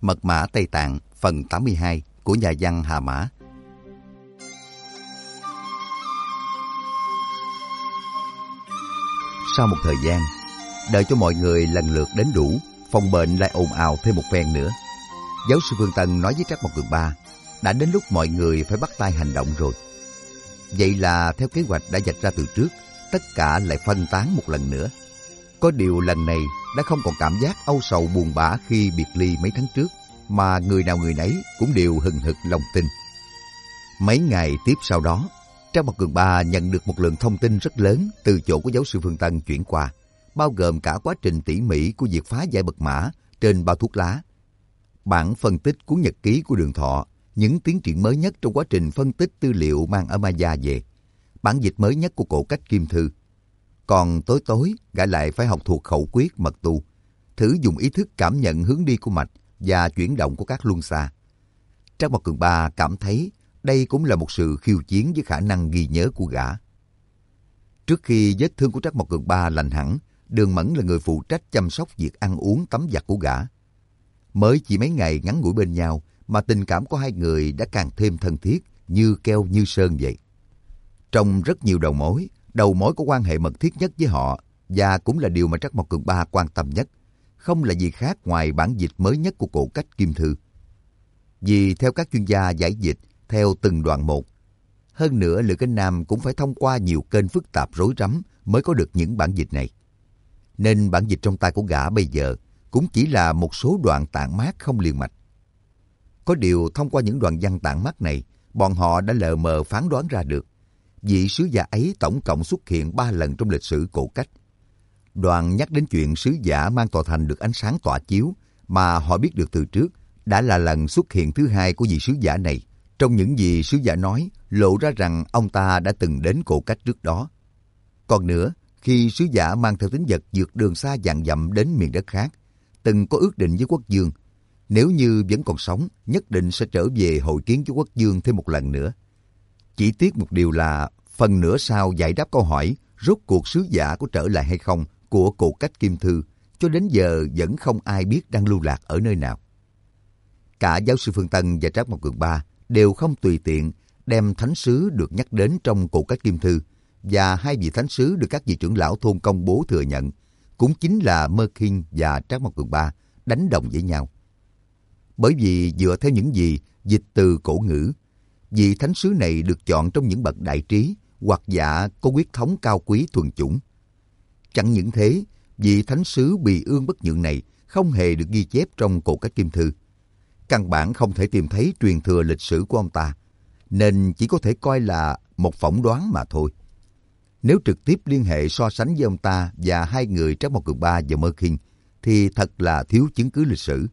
Mật mã Tây Tạng phần 82 của nhà văn Hà Mã. Sau một thời gian, đợi cho mọi người lần lượt đến đủ, phòng bệnh lại ồn ào thêm một phen nữa. Giáo sư Phương Tân nói với Trác Mộc Cường Ba, đã đến lúc mọi người phải bắt tay hành động rồi. Vậy là theo kế hoạch đã vạch ra từ trước, tất cả lại phân tán một lần nữa. Có điều lần này đã không còn cảm giác âu sầu buồn bã khi biệt ly mấy tháng trước, mà người nào người nấy cũng đều hừng hực lòng tin. Mấy ngày tiếp sau đó, Trác Mộc Cường Ba nhận được một lượng thông tin rất lớn từ chỗ của giáo sư Phương Tân chuyển qua, bao gồm cả quá trình tỉ mỉ của việc phá giải mật mã trên bao thuốc lá, bản phân tích cuốn nhật ký của Đường Thọ, những tiến triển mới nhất trong quá trình phân tích tư liệu mang ở Maya về, bản dịch mới nhất của cổ cách Kim Thư. Còn tối tối, gã lại phải học thuộc khẩu quyết mật tu, thử dùng ý thức cảm nhận hướng đi của mạch và chuyển động của các luân xa. Trác Mộc Cường Ba cảm thấy đây cũng là một sự khiêu chiến với khả năng ghi nhớ của gã. Trước khi vết thương của Trác Mộc Cường Ba lành hẳn, Đường Mẫn là người phụ trách chăm sóc việc ăn uống tắm giặt của gã. Mới chỉ mấy ngày ngắn ngủi bên nhau mà tình cảm của hai người đã càng thêm thân thiết, như keo như sơn vậy. Trong rất nhiều đầu mối có quan hệ mật thiết nhất với họ, và cũng là điều mà Trác Mộc Cường Ba quan tâm nhất, không là gì khác ngoài bản dịch mới nhất của cổ cách Kim Thư. Vì theo các chuyên gia giải dịch theo từng đoạn một, hơn nữa Lữ Kinh Nam cũng phải thông qua nhiều kênh phức tạp rối rắm mới có được những bản dịch này. Nên bản dịch trong tay của gã bây giờ cũng chỉ là một số đoạn tản mát không liền mạch. Có điều thông qua những đoạn văn tản mát này, bọn họ đã lờ mờ phán đoán ra được vị sứ giả ấy tổng cộng xuất hiện 3 lần trong lịch sử cổ cách. Đoạn nhắc đến chuyện sứ giả mang tòa thành được ánh sáng tỏa chiếu mà họ biết được từ trước, đã là lần xuất hiện thứ hai của vị sứ giả này. Trong những gì sứ giả nói, lộ ra rằng ông ta đã từng đến cổ cách trước đó. Còn nữa, khi sứ giả mang theo tín vật vượt đường xa vạn dặm đến miền đất khác, từng có ước định với quốc vương, nếu như vẫn còn sống, nhất định sẽ trở về hội kiến với quốc vương thêm một lần nữa. Chỉ tiếc một điều là, phần nửa sau giải đáp câu hỏi rốt cuộc sứ giả có trở lại hay không của cổ cách Kim Thư, cho đến giờ vẫn không ai biết đang lưu lạc ở nơi nào. Cả giáo sư Phương Tân và Trác Mộc Cường Ba đều không tùy tiện đem thánh sứ được nhắc đến trong cổ cách Kim Thư và hai vị thánh sứ được các vị trưởng lão thôn công bố thừa nhận, cũng chính là Mơ Kinh và Trác Mộc Cường Ba đánh đồng với nhau. Bởi vì dựa theo những gì dịch từ cổ ngữ, vị thánh sứ này được chọn trong những bậc đại trí hoặc giả có huyết thống cao quý thuần chủng. Chẳng những thế, vị thánh sứ Bì Ương Bất Nhượng này không hề được ghi chép trong cổ cách Kim Thư. Căn bản không thể tìm thấy truyền thừa lịch sử của ông ta, nên chỉ có thể coi là một phỏng đoán mà thôi. Nếu trực tiếp liên hệ so sánh với ông ta và hai người Trác Mộc Cường Ba và Mơ Kinh, thì thật là thiếu chứng cứ lịch sử.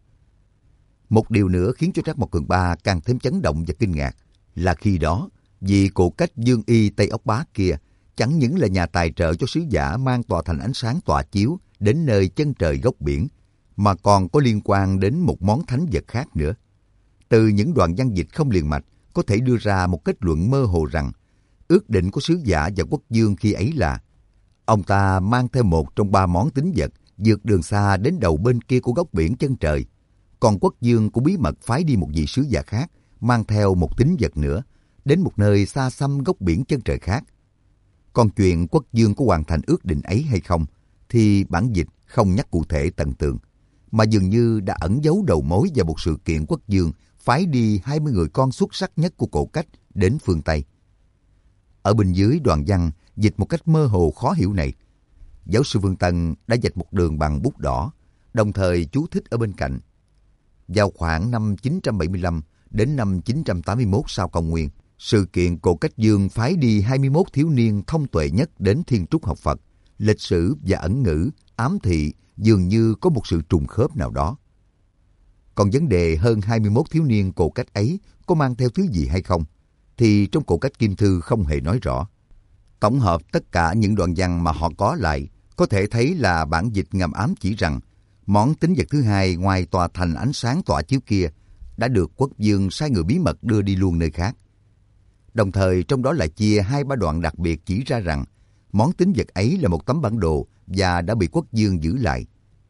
Một điều nữa khiến cho Trác Mộc Cường Ba càng thêm chấn động và kinh ngạc là khi đó, vị cổ cách Dương Y Tây Ốc Bá kia chẳng những là nhà tài trợ cho sứ giả mang tòa thành ánh sáng tỏa chiếu đến nơi chân trời góc biển, mà còn có liên quan đến một món thánh vật khác nữa. Từ những đoạn văn dịch không liền mạch, có thể đưa ra một kết luận mơ hồ rằng ước định của sứ giả và quốc vương khi ấy là ông ta mang theo một trong 3 món tín vật vượt đường xa đến đầu bên kia của góc biển chân trời. Còn quốc vương cũng bí mật phái đi một vị sứ giả khác mang theo một tín vật nữa đến một nơi xa xăm góc biển chân trời khác. Còn chuyện quốc vương có hoàn thành ước định ấy hay không thì bản dịch không nhắc cụ thể tận tường, mà dường như đã ẩn giấu đầu mối vào một sự kiện quốc vương phái đi 20 người con xuất sắc nhất của cổ cách đến phương Tây. Ở bên dưới đoạn văn dịch một cách mơ hồ khó hiểu này, giáo sư Phương Tân đã vạch một đường bằng bút đỏ, đồng thời chú thích ở bên cạnh. Vào khoảng năm 975 đến năm 981 sau công nguyên, sự kiện cổ cách dương phái đi 21 thiếu niên thông tuệ nhất đến Thiên Trúc học Phật, lịch sử và ẩn ngữ, ám thị dường như có một sự trùng khớp nào đó. Còn vấn đề hơn 21 thiếu niên cổ cách ấy có mang theo thứ gì hay không, thì trong cổ cách Kim Thư không hề nói rõ. Tổng hợp tất cả những đoạn văn mà họ có lại, có thể thấy là bản dịch ngầm ám chỉ rằng món tín vật thứ hai ngoài tòa thành ánh sáng tỏa chiếu kia đã được quốc vương sai người bí mật đưa đi luôn nơi khác. Đồng thời trong đó lại chia 2-3 đoạn đặc biệt chỉ ra rằng món tín vật ấy là một tấm bản đồ và đã bị quốc vương giữ lại.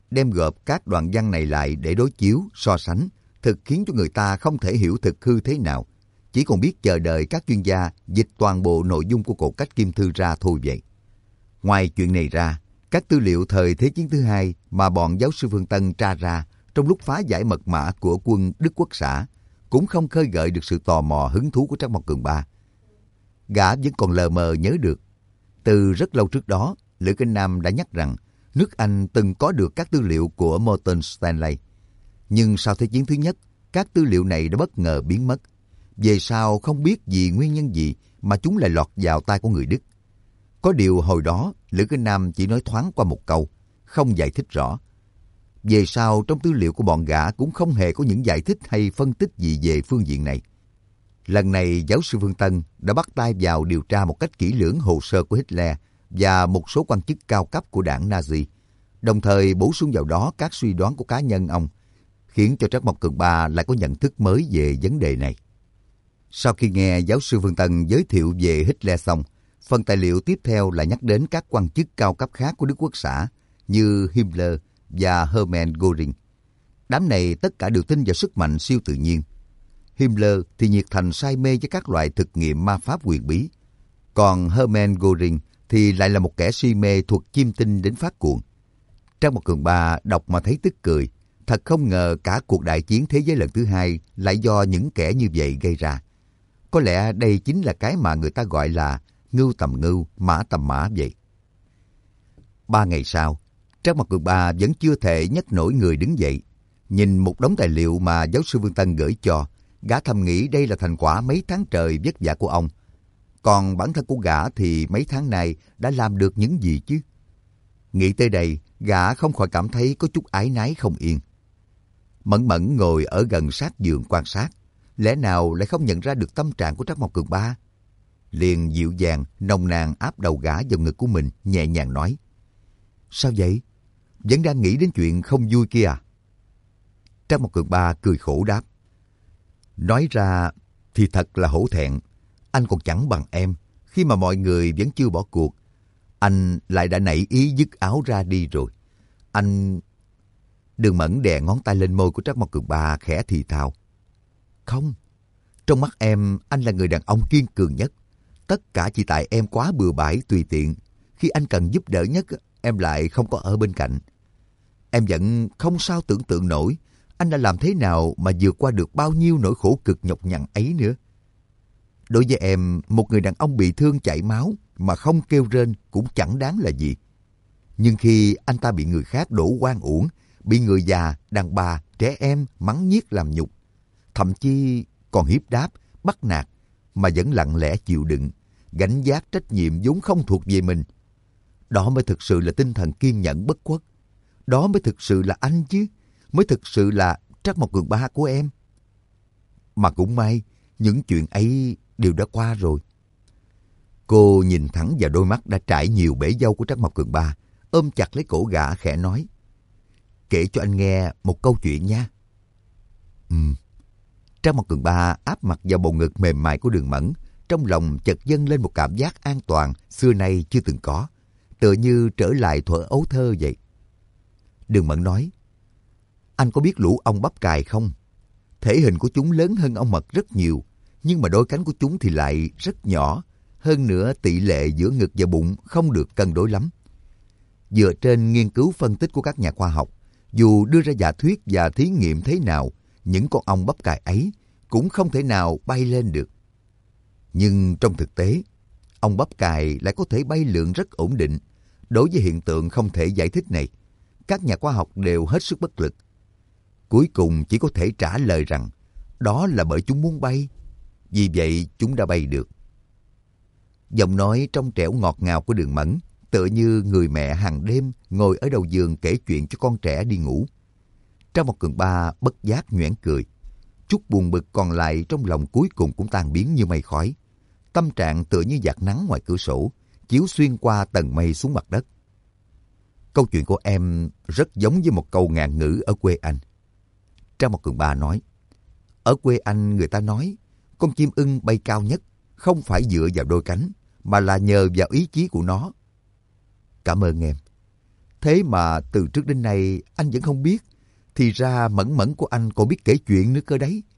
đem gộp các đoạn văn này lại để đối chiếu, so sánh, thực khiến cho người ta không thể hiểu thực hư thế nào, chỉ còn biết chờ đợi các chuyên gia dịch toàn bộ nội dung của Cột Cách Kim Thư ra thôi vậy. Ngoài chuyện này ra, các tư liệu thời Thế chiến thứ hai mà bọn giáo sư Phương Tân tra ra trong lúc phá giải mật mã của quân Đức Quốc xã cũng không khơi gợi được sự tò mò hứng thú của Trác Mộc Cường Ba. Gã vẫn còn lờ mờ nhớ được. Từ rất lâu trước đó, Lữ Kinh Nam đã nhắc rằng nước Anh từng có được các tư liệu của Morton Stanley. Nhưng sau Thế chiến thứ nhất, các tư liệu này đã bất ngờ biến mất. Về sau không biết vì nguyên nhân gì mà chúng lại lọt vào tay của người Đức. Có điều hồi đó, Lữ Kinh Nam chỉ nói thoáng qua một câu, không giải thích rõ. Về sau trong tư liệu của bọn gã cũng không hề có những giải thích hay phân tích gì về phương diện này. Lần này giáo sư Phương Tân đã bắt tay vào điều tra một cách kỹ lưỡng hồ sơ của Hitler và một số quan chức cao cấp của đảng Nazi, đồng thời bổ sung vào đó các suy đoán của cá nhân ông, khiến cho Trác Mộc Cường Ba lại có nhận thức mới về vấn đề này. Sau khi nghe giáo sư Phương Tân giới thiệu về Hitler xong, phần tài liệu tiếp theo là nhắc đến các quan chức cao cấp khác của Đức Quốc xã như Himmler và Hermann Göring. Đám này tất cả đều tin vào sức mạnh siêu tự nhiên. Himmler thì nhiệt thành say mê với các loại thực nghiệm ma pháp huyền bí, còn Hermann Göring thì lại là một kẻ si mê thuật chiêm tinh đến phát cuồng. Trác Mộc Cường Ba đọc mà thấy tức cười. Thật không ngờ cả cuộc đại chiến thế giới lần thứ hai lại do những kẻ như vậy gây ra. Có lẽ đây chính là cái mà người ta gọi là ngưu tầm ngưu, mã tầm mã vậy. 3 ngày sau, Trác Mộc Cường Ba vẫn chưa thể nhấc nổi người đứng dậy. Nhìn một đống tài liệu mà giáo sư Vương Tân gửi cho, gã thầm nghĩ đây là thành quả mấy tháng trời vất vả của ông. Còn bản thân của gã thì mấy tháng này đã làm được những gì chứ? Nghĩ tới đây, gã không khỏi cảm thấy có chút áy náy không yên. Mẫn Mẫn ngồi ở gần sát giường quan sát, lẽ nào lại không nhận ra được tâm trạng của Trác Mộc Cường Ba? Liền dịu dàng, nồng nàn áp đầu gã vào ngực của mình, nhẹ nhàng nói: Sao vậy? Vẫn đang nghĩ đến chuyện không vui kia à? Trác Mộc Cường Ba cười khổ đáp: Nói ra thì thật là hổ thẹn. Anh còn chẳng bằng em. Khi mà mọi người vẫn chưa bỏ cuộc, anh lại đã nảy ý dứt áo ra đi rồi. Anh... Đường Mẫn đè ngón tay lên môi của Trác Mộc Cường Ba khẽ thì thào: Không, trong mắt em, anh là người đàn ông kiên cường nhất. Tất cả chỉ tại em quá bừa bãi tùy tiện. Khi anh cần giúp đỡ nhất, em lại không có ở bên cạnh. Em vẫn không sao tưởng tượng nổi anh đã làm thế nào mà vượt qua được bao nhiêu nỗi khổ cực nhọc nhằn ấy nữa. Đối với em, một người đàn ông bị thương chảy máu mà không kêu rên cũng chẳng đáng là gì. Nhưng khi anh ta bị người khác đổ oan uổng, bị người già, đàn bà, trẻ em mắng nhiếc làm nhục, thậm chí còn hiếp đáp, bắt nạt, mà vẫn lặng lẽ chịu đựng, gánh vác trách nhiệm vốn không thuộc về mình. Đó mới thực sự là tinh thần kiên nhẫn bất khuất. Đó mới thực sự là anh chứ, mới thực sự là Trác Mộc Cường Ba của em. Mà cũng may, những chuyện ấy đều đã qua rồi. Cô nhìn thẳng vào đôi mắt đã trải nhiều bể dâu của Trác Mộc Cường Ba, ôm chặt lấy cổ gã khẽ nói: Kể cho anh nghe một câu chuyện nha. Trác Mộc Cường Ba áp mặt vào bầu ngực mềm mại của Đường Mẫn, trong lòng chợt dâng lên một cảm giác an toàn xưa nay chưa từng có, tựa như trở lại thuở ấu thơ vậy. Đường Mẫn nói: Anh có biết lũ ong bắp cài không? Thể hình của chúng lớn hơn ong mật rất nhiều, nhưng mà đôi cánh của chúng thì lại rất nhỏ. Hơn nữa tỷ lệ giữa ngực và bụng không được cân đối lắm. Dựa trên nghiên cứu phân tích của các nhà khoa học, dù đưa ra giả thuyết và thí nghiệm thế nào, những con ong bắp cài ấy cũng không thể nào bay lên được. Nhưng trong thực tế, ong bắp cài lại có thể bay lượn rất ổn định. Đối với hiện tượng không thể giải thích này, các nhà khoa học đều hết sức bất lực. Cuối cùng chỉ có thể trả lời rằng đó là bởi chúng muốn bay. Vì vậy chúng đã bay được. Giọng nói trong trẻo ngọt ngào của Đường Mẫn tựa như người mẹ hàng đêm ngồi ở đầu giường kể chuyện cho con trẻ đi ngủ. Trác Mộc Cường Ba bất giác nhoẻn cười. Chút buồn bực còn lại trong lòng cuối cùng cũng tan biến như mây khói. Tâm trạng tựa như vạt nắng ngoài cửa sổ, chiếu xuyên qua tầng mây xuống mặt đất. Câu chuyện của em rất giống với một câu ngạn ngữ ở quê anh. Trác Mộc Cường Ba nói: Ở quê anh người ta nói, con chim ưng bay cao nhất không phải dựa vào đôi cánh, mà là nhờ vào ý chí của nó. Cảm ơn em. Thế mà từ trước đến nay anh vẫn không biết. Thì ra Mẫn Mẫn của anh còn biết kể chuyện nữa cơ đấy.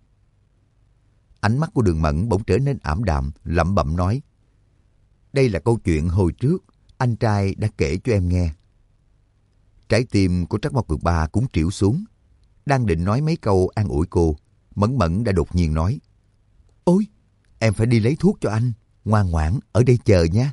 Ánh mắt của Đường Mẫn bỗng trở nên ảm đạm, lẩm bẩm nói. Đây là câu chuyện hồi trước anh trai đã kể cho em nghe. Trái tim của Trắc Mộc Cường Ba cũng trĩu xuống. Đang định nói mấy câu an ủi cô, Mẫn Mẫn đã đột nhiên nói. Ôi, em phải đi lấy thuốc cho anh. Ngoan ngoãn, ở đây chờ nha.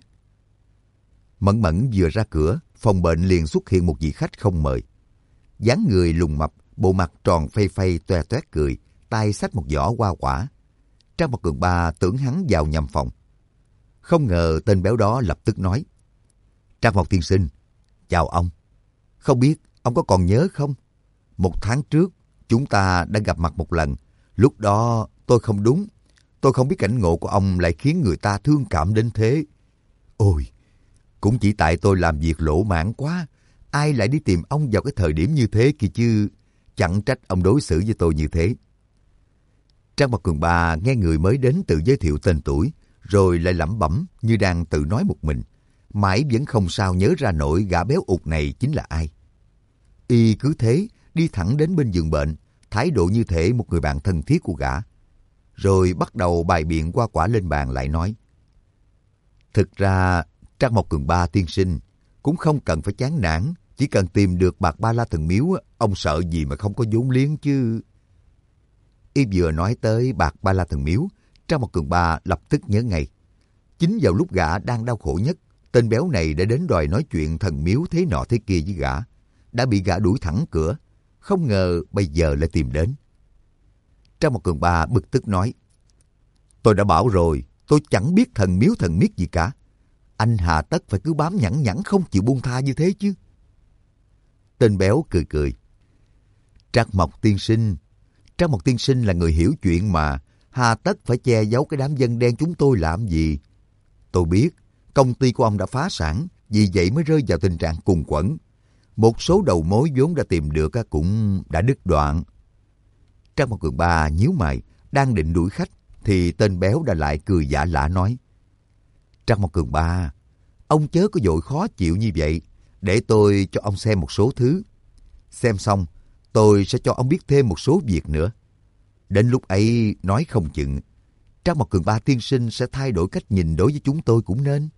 Mẫn Mẫn vừa ra cửa, phòng bệnh liền xuất hiện một vị khách không mời. Dáng người lùn mập, bộ mặt tròn phây phây toe toét cười, tay xách một giỏ hoa quả. Trắc Mộc Cường Ba tưởng hắn vào nhầm phòng. Không ngờ tên béo đó lập tức nói. Trắc Mộc tiên sinh, chào ông. Không biết ông có còn nhớ không? 1 tháng trước, chúng ta đã gặp mặt một lần. Lúc đó tôi không đúng. Tôi không biết cảnh ngộ của ông lại khiến người ta thương cảm đến thế. Ôi, cũng chỉ tại tôi làm việc lỗ mãng quá. Ai lại đi tìm ông vào cái thời điểm như thế kìa chứ. Chẳng trách ông đối xử với tôi như thế. Trắc Mộc Cường Ba nghe người mới đến tự giới thiệu tên tuổi, rồi lại lẩm bẩm như đang tự nói một mình. Mãi vẫn không sao nhớ ra nổi gã béo ụt này chính là ai. Y cứ thế đi thẳng đến bên giường bệnh, thái độ như thể một người bạn thân thiết của gã. Rồi bắt đầu bày biện hoa quả lên bàn lại nói. Thực ra Trắc Mộc Cường Ba tiên sinh cũng không cần phải chán nản, chỉ cần tìm được bạc Ba La Thần Miếu, ông sợ gì mà không có vốn liếng chứ. Y vừa nói tới bạc Ba La Thần Miếu, Trắc Mộc Cường Ba lập tức nhớ ngay. Chính vào lúc gã đang đau khổ nhất, tên béo này đã đến đòi nói chuyện thần miếu thế nọ thế kia với gã. Đã bị gã đuổi thẳng cửa, không ngờ bây giờ lại tìm đến. Trắc Mộc Cường Ba bực tức nói. Tôi đã bảo rồi, tôi chẳng biết thần miếu thần miết gì cả. Anh hà tất phải cứ bám nhẵn nhẵn không chịu buông tha như thế chứ. Tên béo cười cười. Trắc Mộc tiên sinh là người hiểu chuyện mà. Hà tất phải che giấu cái đám dân đen chúng tôi làm gì. Tôi biết, công ty của ông đã phá sản, vì vậy mới rơi vào tình trạng cùng quẫn. Một số đầu mối vốn đã tìm được cũng đã đứt đoạn. Trắc Mộc Cường Ba nhíu mày, đang định đuổi khách, thì tên béo đã lại cười giả lả nói. Trắc Mộc Cường Ba, ông chớ có vội khó chịu như vậy, để tôi cho ông xem một số thứ. Xem xong, tôi sẽ cho ông biết thêm một số việc nữa. Đến lúc ấy nói không chừng, Trắc Mộc Cường Ba tiên sinh sẽ thay đổi cách nhìn đối với chúng tôi cũng nên.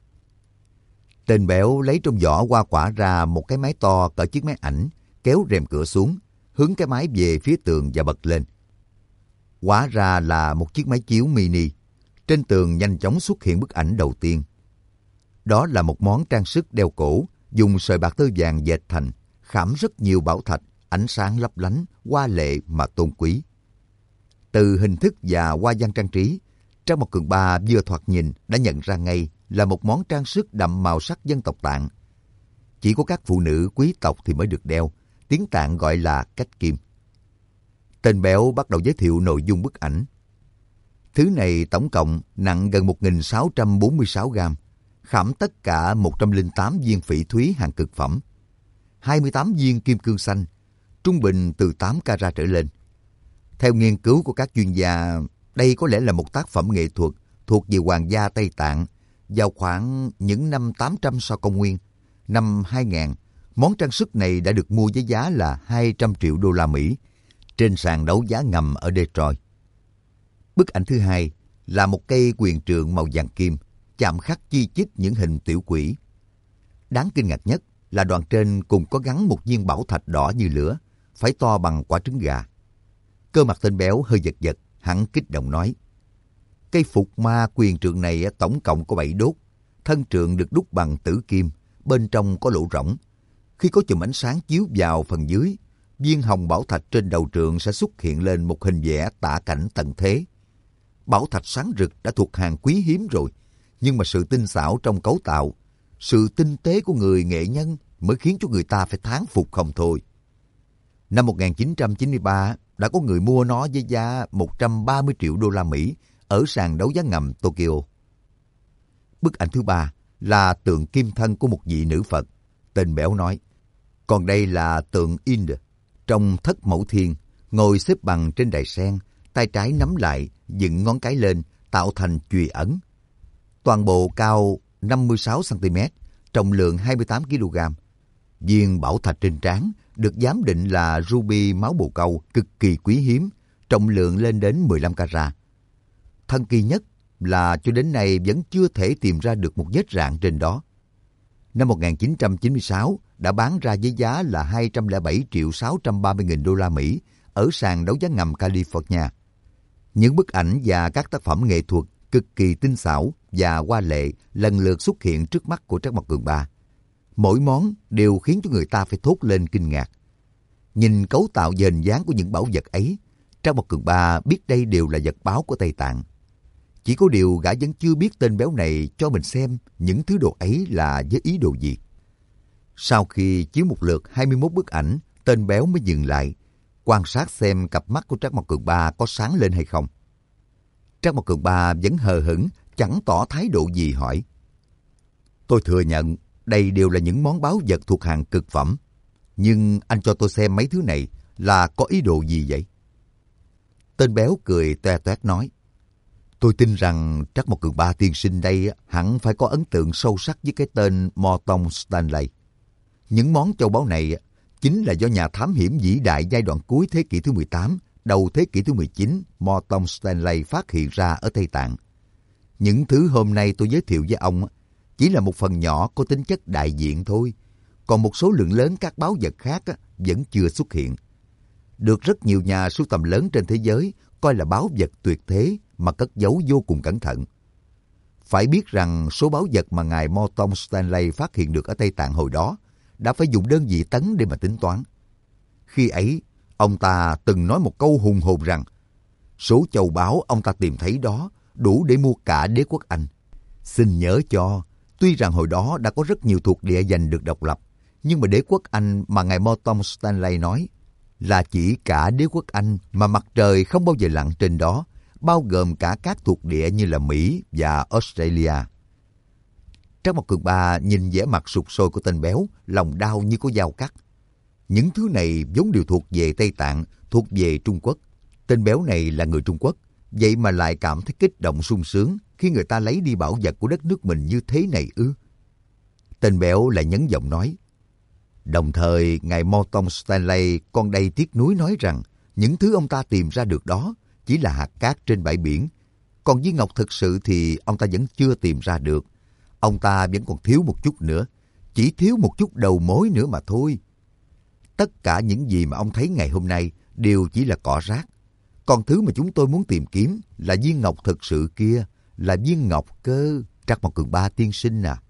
Tên béo lấy trong giỏ hoa quả ra một cái máy to cỡ chiếc máy ảnh, kéo rèm cửa xuống, hướng cái máy về phía tường và bật lên. Hóa ra là một chiếc máy chiếu mini. Trên tường nhanh chóng xuất hiện bức ảnh đầu tiên. Đó là một món trang sức đeo cổ, dùng sợi bạc tơ vàng dệt thành, khảm rất nhiều bảo thạch, ánh sáng lấp lánh, hoa lệ mà tôn quý. Từ hình thức và hoa văn trang trí, Trắc Mộc Cường Ba vừa thoạt nhìn đã nhận ra ngay là một món trang sức đậm màu sắc dân tộc Tạng. Chỉ có các phụ nữ quý tộc thì mới được đeo, tiếng Tạng gọi là cách kim. Tên béo bắt đầu giới thiệu nội dung bức ảnh. Thứ này tổng cộng nặng gần 1.646 gram, khảm tất cả 108 viên phỉ thúy hàng cực phẩm, 28 viên kim cương xanh, trung bình từ 8 carat trở lên. Theo nghiên cứu của các chuyên gia, đây có lẽ là một tác phẩm nghệ thuật thuộc về Hoàng gia Tây Tạng. Vào khoảng những năm 800 sau công nguyên, năm 2000, món trang sức này đã được mua với giá là 200 triệu đô la Mỹ trên sàn đấu giá ngầm ở Detroit. Bức ảnh thứ hai là một cây quyền trượng màu vàng kim, chạm khắc chi chít những hình tiểu quỷ. Đáng kinh ngạc nhất là đoạn trên cùng có gắn một viên bảo thạch đỏ như lửa, phải to bằng quả trứng gà. Cơ mặt tên béo hơi giật giật, hắn kích động nói. Cây phục ma quyền trượng này tổng cộng có 7 đốt. Thân trượng được đúc bằng tử kim, bên trong có lỗ rỗng. Khi có chùm ánh sáng chiếu vào phần dưới, viên hồng bảo thạch trên đầu trượng sẽ xuất hiện lên một hình vẽ tả cảnh tận thế. Bảo thạch sáng rực đã thuộc hàng quý hiếm rồi, nhưng mà sự tinh xảo trong cấu tạo, sự tinh tế của người nghệ nhân mới khiến cho người ta phải thán phục không thôi. Năm 1993, đã có người mua nó với giá 130 triệu đô la Mỹ ở sàn đấu giá ngầm Tokyo. Bức ảnh thứ ba là tượng kim thân của một vị nữ Phật. Tên béo nói. Còn đây là tượng Ind trong Thất Mẫu Thiên, ngồi xếp bằng trên đài sen, tay trái nắm lại, dựng ngón cái lên, tạo thành chùy ấn. Toàn bộ cao 56 cm, trọng lượng 28 kg. Viên bảo thạch trên trán được giám định là ruby máu bồ câu cực kỳ quý hiếm, trọng lượng lên đến 15 carat. Thần kỳ nhất là cho đến nay vẫn chưa thể tìm ra được một vết rạn trên đó. Năm 1996 đã bán ra với giá là 207 triệu 630 nghìn đô la Mỹ ở sàn đấu giá ngầm California. Những bức ảnh và các tác phẩm nghệ thuật cực kỳ tinh xảo và hoa lệ lần lượt xuất hiện trước mắt của Trác Mộc Cường Ba. Mỗi món đều khiến cho người ta phải thốt lên kinh ngạc. Nhìn cấu tạo và hình dáng của những bảo vật ấy, Trác Mộc Cường Ba biết đây đều là vật báu của Tây Tạng. Chỉ có điều gã vẫn chưa biết tên béo này cho mình xem những thứ đồ ấy là với ý đồ gì. Sau khi chiếu một lượt 21 bức ảnh, tên béo mới dừng lại, quan sát xem cặp mắt của Trác Mộc Cường Ba có sáng lên hay không. Trác Mộc Cường Ba vẫn hờ hững, chẳng tỏ thái độ gì hỏi. Tôi thừa nhận đây đều là những món báu vật thuộc hàng cực phẩm. Nhưng anh cho tôi xem mấy thứ này là có ý đồ gì vậy? Tên béo cười toe toét nói. Tôi tin rằng Trác Mộc Cường Ba tiên sinh đây hẳn phải có ấn tượng sâu sắc với cái tên Morton Stanley. Những món châu báu này chính là do nhà thám hiểm vĩ đại giai đoạn cuối thế kỷ thứ 18, đầu thế kỷ thứ 19, Morton Stanley phát hiện ra ở Tây Tạng. Những thứ hôm nay tôi giới thiệu với ông chỉ là một phần nhỏ có tính chất đại diện thôi, còn một số lượng lớn các báu vật khác vẫn chưa xuất hiện. Được rất nhiều nhà sưu tầm lớn trên thế giới coi là báu vật tuyệt thế mà cất giấu vô cùng cẩn thận. Phải biết rằng số báu vật mà ngài Morton Stanley phát hiện được ở Tây Tạng hồi đó đã phải dùng đơn vị tấn để mà tính toán. Khi ấy, ông ta từng nói một câu hùng hồn rằng số châu báu ông ta tìm thấy đó đủ để mua cả đế quốc Anh. Xin nhớ cho, tuy rằng hồi đó đã có rất nhiều thuộc địa giành được độc lập, nhưng mà đế quốc Anh mà ngài Morton Stanley nói là chỉ cả đế quốc Anh mà mặt trời không bao giờ lặn trên đó, bao gồm cả các thuộc địa như là Mỹ và Australia. Trác Mộc Cường Ba nhìn vẻ mặt sụt sôi của tên béo, lòng đau như có dao cắt. Những thứ này vốn đều thuộc về Tây Tạng, thuộc về Trung Quốc. Tên béo này là người Trung Quốc, vậy mà lại cảm thấy kích động sung sướng khi người ta lấy đi bảo vật của đất nước mình như thế này ư? Tên béo lại nhấn giọng nói. Đồng thời, ngài Morton Stanley còn đầy tiếc nuối nói rằng những thứ ông ta tìm ra được đó chỉ là hạt cát trên bãi biển. Còn viên ngọc thực sự thì ông ta vẫn chưa tìm ra được. Ông ta vẫn còn thiếu một chút nữa, chỉ thiếu một chút đầu mối nữa mà thôi. Tất cả những gì mà ông thấy ngày hôm nay đều chỉ là cỏ rác. Còn thứ mà chúng tôi muốn tìm kiếm là viên ngọc thực sự kia, là viên ngọc cơ, Trác Mộc Cường Ba tiên sinh à.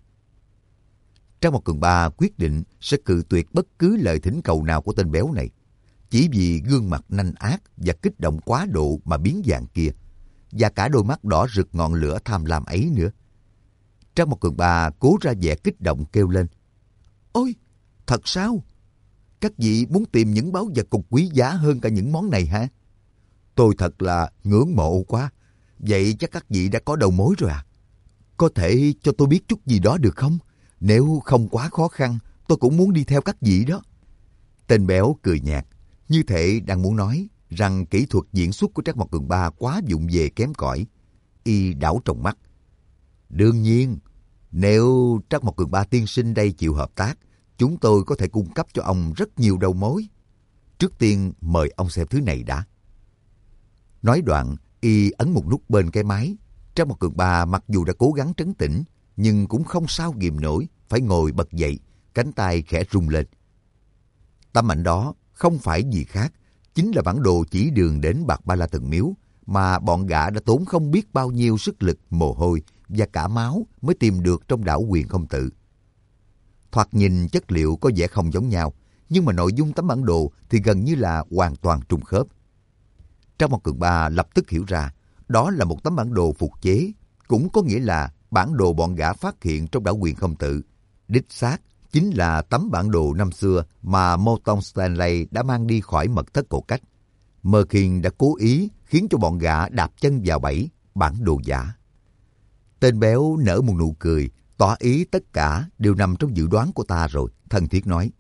Trác Mộc Cường Ba quyết định sẽ cự tuyệt bất cứ lời thỉnh cầu nào của tên béo này, chỉ vì gương mặt nanh ác và kích động quá độ mà biến dạng kia, và cả đôi mắt đỏ rực ngọn lửa tham lam ấy nữa. Trác Mộc Cường Ba cố ra vẻ kích động kêu lên. Ôi, thật sao? Các vị muốn tìm những báu vật còn quý giá hơn cả những món này hả? Tôi thật là ngưỡng mộ quá. Vậy chắc các vị đã có đầu mối rồi à? Có thể cho tôi biết chút gì đó được không? Nếu không quá khó khăn, tôi cũng muốn đi theo các vị đó. Tên béo cười nhạt, như thể đang muốn nói rằng kỹ thuật diễn xuất của Trác Mộc Cường Ba quá vụng về kém cỏi. Y đảo trong mắt. Đương nhiên, nếu Trác Mộc Cường Ba tiên sinh đây chịu hợp tác, chúng tôi có thể cung cấp cho ông rất nhiều đầu mối. Trước tiên mời ông xem thứ này đã. Nói đoạn, y ấn một nút bên cái máy. Trác Mộc Cường Ba mặc dù đã cố gắng trấn tĩnh, nhưng cũng không sao ghìm nổi, phải ngồi bật dậy, cánh tay khẽ rung lên. Tấm ảnh đó không phải gì khác, chính là bản đồ chỉ đường đến Bạt Ba La Thần Miếu mà bọn gã đã tốn không biết bao nhiêu sức lực, mồ hôi và cả máu mới tìm được trong đảo Huyền Không Tự. Thoạt nhìn chất liệu có vẻ không giống nhau, nhưng mà nội dung tấm bản đồ thì gần như là hoàn toàn trùng khớp. Trác Mộc Cường Ba lập tức hiểu ra, đó là một tấm bản đồ phục chế, cũng có nghĩa là bản đồ bọn gã phát hiện trong đảo Huyền Không Tự. Đích xác chính là tấm bản đồ năm xưa mà Morton Stanley đã mang đi khỏi mật thất cổ cách. Merkin đã cố ý khiến cho bọn gã đạp chân vào bẫy bản đồ giả. Tên béo nở một nụ cười, tỏ ý tất cả đều nằm trong dự đoán của ta rồi, thân thiết nói.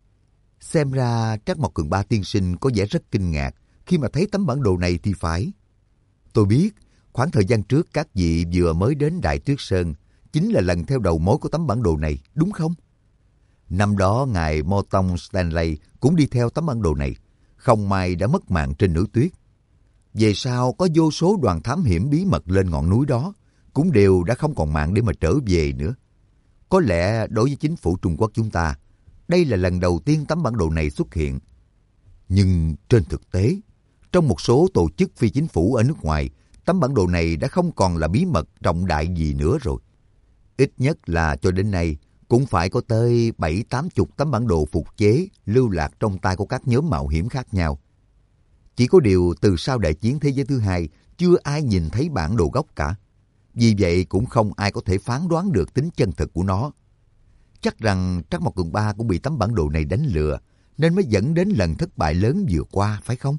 Xem ra Trác Mộc Cường Ba tiên sinh có vẻ rất kinh ngạc khi mà thấy tấm bản đồ này thì phải. Tôi biết, khoảng thời gian trước các vị vừa mới đến Đại Tuyết Sơn chính là lần theo đầu mối của tấm bản đồ này, đúng không? Năm đó ngài Morton Stanley cũng đi theo tấm bản đồ này, không may đã mất mạng trên núi tuyết. Về sau có vô số đoàn thám hiểm bí mật lên ngọn núi đó, cũng đều đã không còn mạng để mà trở về nữa. Có lẽ đối với chính phủ Trung Quốc chúng ta, đây là lần đầu tiên tấm bản đồ này xuất hiện. Nhưng trên thực tế, trong một số tổ chức phi chính phủ ở nước ngoài, tấm bản đồ này đã không còn là bí mật trọng đại gì nữa rồi. Ít nhất là cho đến nay, cũng phải có tới 70-80 tấm bản đồ phục chế lưu lạc trong tay của các nhóm mạo hiểm khác nhau. Chỉ có điều từ sau Đại chiến Thế giới thứ hai, chưa ai nhìn thấy bản đồ gốc cả. Vì vậy cũng không ai có thể phán đoán được tính chân thực của nó. Chắc rằng Trắc Mộc Cường Ba cũng bị tấm bản đồ này đánh lừa, nên mới dẫn đến lần thất bại lớn vừa qua, phải không?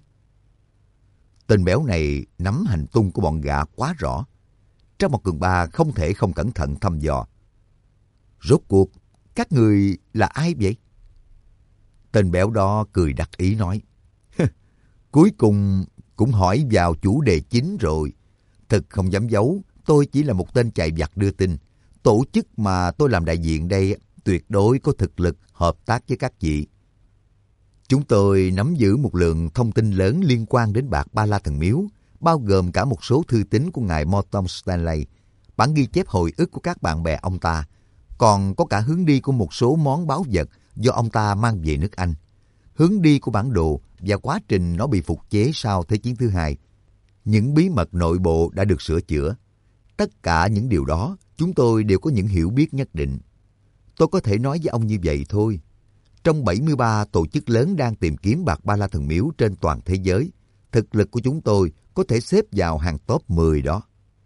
Tên béo này nắm hành tung của bọn gã quá rõ. Trắc Mộc Cường Ba không thể không cẩn thận thăm dò. Rốt cuộc, các người là ai vậy? Tên béo đó cười đắc ý nói. Cuối cùng cũng hỏi vào chủ đề chính rồi. Thực không dám giấu, tôi chỉ là một tên chạy vặt đưa tin. Tổ chức mà tôi làm đại diện đây tuyệt đối có thực lực hợp tác với các vị. Chúng tôi nắm giữ một lượng thông tin lớn liên quan đến bạc Ba La Thần Miếu, bao gồm cả một số thư tín của ngài Morton Stanley, bản ghi chép hồi ức của các bạn bè ông ta, còn có cả hướng đi của một số món báu vật do ông ta mang về nước Anh, hướng đi của bản đồ và quá trình nó bị phục chế sau Thế chiến thứ hai. Những bí mật nội bộ đã được sửa chữa. Tất cả những điều đó, chúng tôi đều có những hiểu biết nhất định. Tôi có thể nói với ông như vậy thôi. Trong 73 tổ chức lớn đang tìm kiếm bạc Ba La Thần Miếu trên toàn thế giới, thực lực của chúng tôi có thể xếp vào hàng top 10 đó.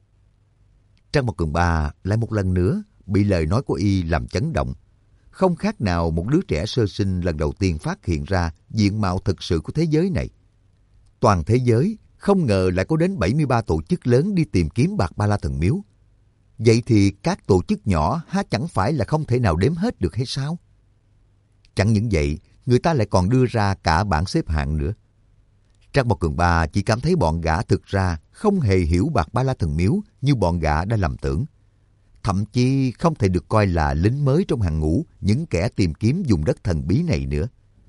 Trắc Mộc Cường Ba lại một lần nữa bị lời nói của y làm chấn động. Không khác nào một đứa trẻ sơ sinh lần đầu tiên phát hiện ra diện mạo thực sự của thế giới này. Toàn thế giới không ngờ lại có đến 73 tổ chức lớn đi tìm kiếm bạc Ba La Thần Miếu. Vậy thì các tổ chức nhỏ há chẳng phải là không thể nào đếm hết được hay sao? Chẳng những vậy, người ta lại còn đưa ra cả bảng xếp hạng nữa. Trắc Mộc Cường Ba chỉ cảm thấy bọn gã thực ra không hề hiểu bạc Ba La Thần Miếu như bọn gã đã lầm tưởng. Thậm chí không thể được coi là lính mới trong hàng ngũ những kẻ tìm kiếm vùng đất thần bí này nữa.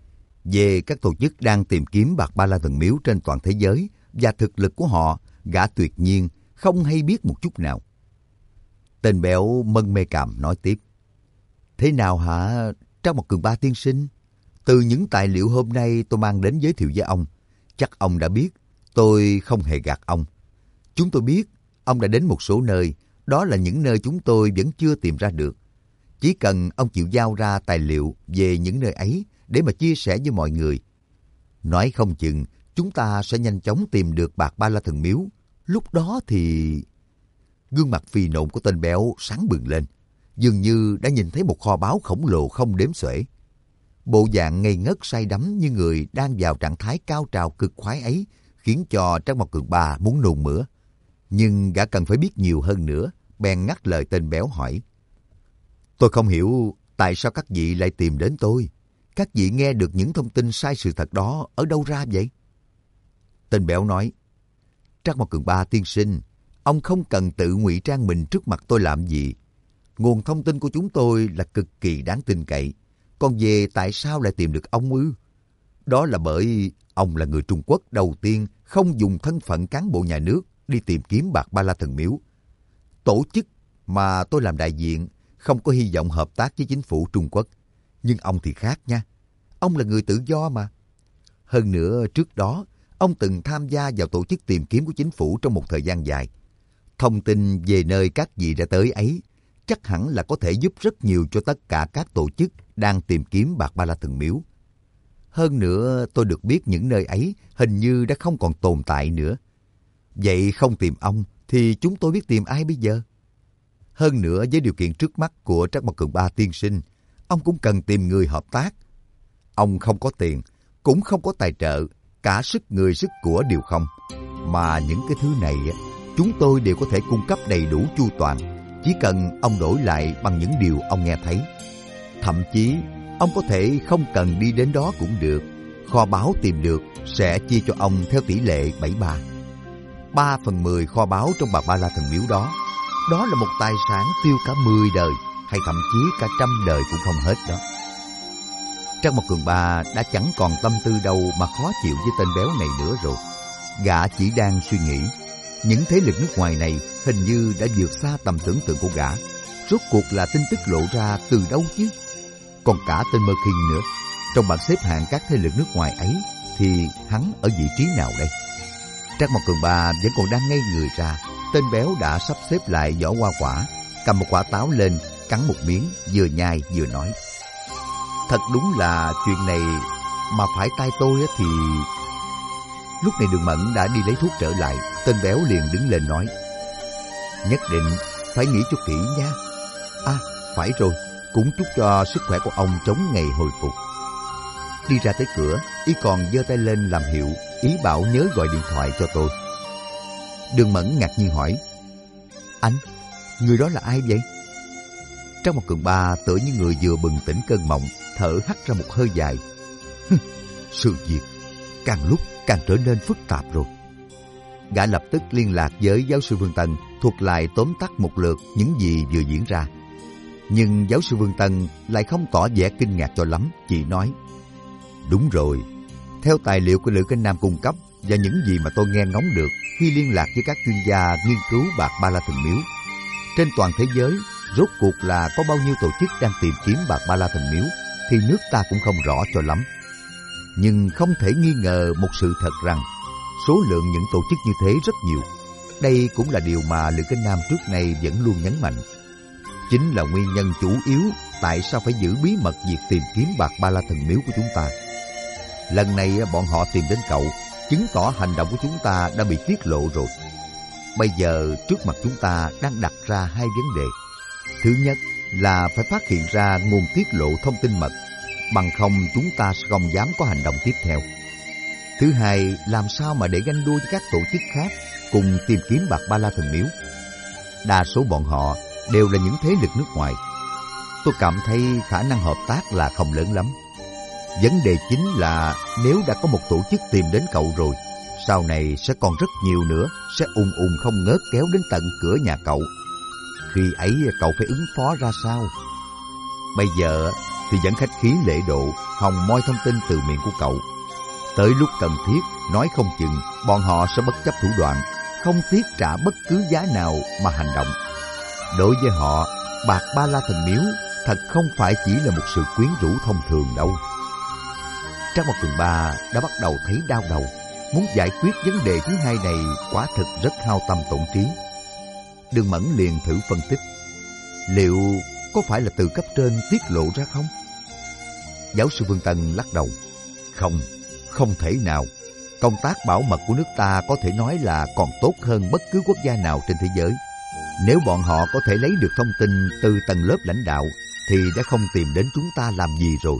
Về các tổ chức đang tìm kiếm bạc Ba La Thần Miếu trên toàn thế giới và thực lực của họ, gã tuyệt nhiên không hay biết một chút nào. Tên béo Mân Mê Càm nói tiếp. Thế nào hả Trắc Mộc Cường Ba tiên sinh? Từ những tài liệu hôm nay tôi mang đến giới thiệu với ông, chắc ông đã biết tôi không hề gạt ông. Chúng tôi biết ông đã đến một số nơi, đó là những nơi chúng tôi vẫn chưa tìm ra được. Chỉ cần ông chịu giao ra tài liệu về những nơi ấy để mà chia sẻ với mọi người. Nói không chừng chúng ta sẽ nhanh chóng tìm được bạc Ba La Thần Miếu. Lúc đó thì... Gương mặt phì nộn của tên béo sáng bừng lên, dường như đã nhìn thấy một kho báu khổng lồ không đếm xuể. Bộ dạng ngây ngất say đắm như người đang vào trạng thái cao trào cực khoái ấy khiến cho Trắc Mộc Cường Ba muốn nôn mửa. Nhưng gã cần phải biết nhiều hơn nữa, bèn ngắt lời tên béo hỏi. Tôi không hiểu tại sao các vị lại tìm đến tôi. Các vị nghe được những thông tin sai sự thật đó ở đâu ra vậy? Tên béo nói. Trắc Mộc Cường Ba tiên sinh, ông không cần tự ngụy trang mình trước mặt tôi làm gì. Nguồn thông tin của chúng tôi là cực kỳ đáng tin cậy. Còn về tại sao lại tìm được ông ư? Đó là bởi ông là người Trung Quốc đầu tiên không dùng thân phận cán bộ nhà nước đi tìm kiếm bạc Ba La Thần Miếu. Tổ chức mà tôi làm đại diện không có hy vọng hợp tác với chính phủ Trung Quốc. Nhưng ông thì khác nha. Ông là người tự do mà. Hơn nữa trước đó, ông từng tham gia vào tổ chức tìm kiếm của chính phủ trong một thời gian dài. Thông tin về nơi các vị đã tới ấy chắc hẳn là có thể giúp rất nhiều cho tất cả các tổ chức đang tìm kiếm bạc Ba La Thần Miếu. Hơn nữa, tôi được biết những nơi ấy hình như đã không còn tồn tại nữa. Vậy không tìm ông thì chúng tôi biết tìm ai bây giờ? Hơn nữa, với điều kiện trước mắt của Trắc Mộc Cường Ba tiên sinh, ông cũng cần tìm người hợp tác. Ông không có tiền, cũng không có tài trợ, cả sức người sức của đều không. Mà những cái thứ này chúng tôi đều có thể cung cấp đầy đủ chu toàn, chỉ cần ông đổi lại bằng những điều ông nghe thấy. Thậm chí, ông có thể không cần đi đến đó cũng được. Kho báu tìm được sẽ chia cho ông theo tỷ lệ 7-3. 3/10 kho báu trong bạc Ba La Thần Miếu đó, đó là một tài sản tiêu cả 10 đời, hay thậm chí cả 100 đời cũng không hết đó. Trang Một Cường Ba đã chẳng còn tâm tư đâu mà khó chịu với tên béo này nữa rồi. Gã chỉ đang suy nghĩ, những thế lực nước ngoài này hình như đã vượt xa tầm tưởng tượng của gã. Rốt cuộc là tin tức lộ ra từ đâu chứ? Còn cả tên Mơ Kinh nữa, trong bảng xếp hạng các thế lực nước ngoài ấy thì hắn ở vị trí nào đây? Trang Một Cường Ba vẫn còn đang ngây người ra, tên béo đã sắp xếp lại vỏ hoa quả, cầm một quả táo lên, cắn một miếng, vừa nhai vừa nói. Thật đúng là chuyện này mà phải tay tôi thì... Lúc này Đường Mẫn đã đi lấy thuốc trở lại, tên béo liền đứng lên nói. Nhất định phải nghĩ cho kỹ nha. À, phải rồi, cũng chúc cho sức khỏe của ông chống ngày hồi phục. Đi ra tới cửa, y còn giơ tay lên làm hiệu, ý bảo nhớ gọi điện thoại cho tôi. Đường Mẫn ngạc nhiên hỏi. Anh, người đó là ai vậy? Trang Một Cường Ba tựa như người vừa bừng tỉnh cơn mộng, thở hắt ra một hơi dài. Sự việc càng lúc càng trở nên phức tạp rồi. Gã lập tức liên lạc với giáo sư Vương Tân, thuật lại tóm tắt một lượt những gì vừa diễn ra. Nhưng giáo sư Vương Tân lại không tỏ vẻ kinh ngạc cho lắm, chỉ nói. Đúng rồi, theo tài liệu của Lữ Kinh Nam cung cấp và những gì mà tôi nghe ngóng được khi liên lạc với các chuyên gia nghiên cứu bạc Ba La Thần Miếu, trên toàn thế giới rốt cuộc là có bao nhiêu tổ chức đang tìm kiếm bạc Ba La Thần Miếu thì nước ta cũng không rõ cho lắm. Nhưng không thể nghi ngờ một sự thật rằng số lượng những tổ chức như thế rất nhiều. Đây cũng là điều mà Lữ Kinh Nam trước nay vẫn luôn nhấn mạnh. Chính là nguyên nhân chủ yếu tại sao phải giữ bí mật việc tìm kiếm bạc Ba La Thần Miếu của chúng ta. Lần này bọn họ tìm đến cậu, chứng tỏ hành động của chúng ta đã bị tiết lộ rồi. Bây giờ trước mặt chúng ta đang đặt ra hai vấn đề. Thứ nhất là phải phát hiện ra nguồn tiết lộ thông tin mật, bằng không chúng ta sẽ không dám có hành động tiếp theo. Thứ hai, làm sao mà để ganh đua với các tổ chức khác cùng tìm kiếm bạc Ba La Thần Miếu. Đa số bọn họ đều là những thế lực nước ngoài. Tôi cảm thấy khả năng hợp tác là không lớn lắm. Vấn đề chính là nếu đã có một tổ chức tìm đến cậu rồi, sau này sẽ còn rất nhiều nữa sẽ ùn ùn không ngớt kéo đến tận cửa nhà cậu. Khi ấy cậu phải ứng phó ra sao? Bây giờ thì vẫn khách khí lễ độ, hòng moi thông tin từ miệng của cậu. Tới lúc cần thiết, nói không chừng bọn họ sẽ bất chấp thủ đoạn, không tiếc trả bất cứ giá nào mà hành động. Đối với họ, bạc Ba La Thần Miếu thật không phải chỉ là một sự quyến rũ thông thường đâu. Trang Một Cường Ba đã bắt đầu thấy đau đầu. Muốn giải quyết vấn đề thứ hai này quả thực rất hao tâm tổn trí. Đường Mẫn liền thử phân tích. Liệu có phải là từ cấp trên tiết lộ ra không? Giáo sư Vương Tân lắc đầu. Không thể nào. Công tác bảo mật của nước ta có thể nói là còn tốt hơn bất cứ quốc gia nào trên thế giới. Nếu bọn họ có thể lấy được thông tin từ tầng lớp lãnh đạo thì đã không tìm đến chúng ta làm gì rồi.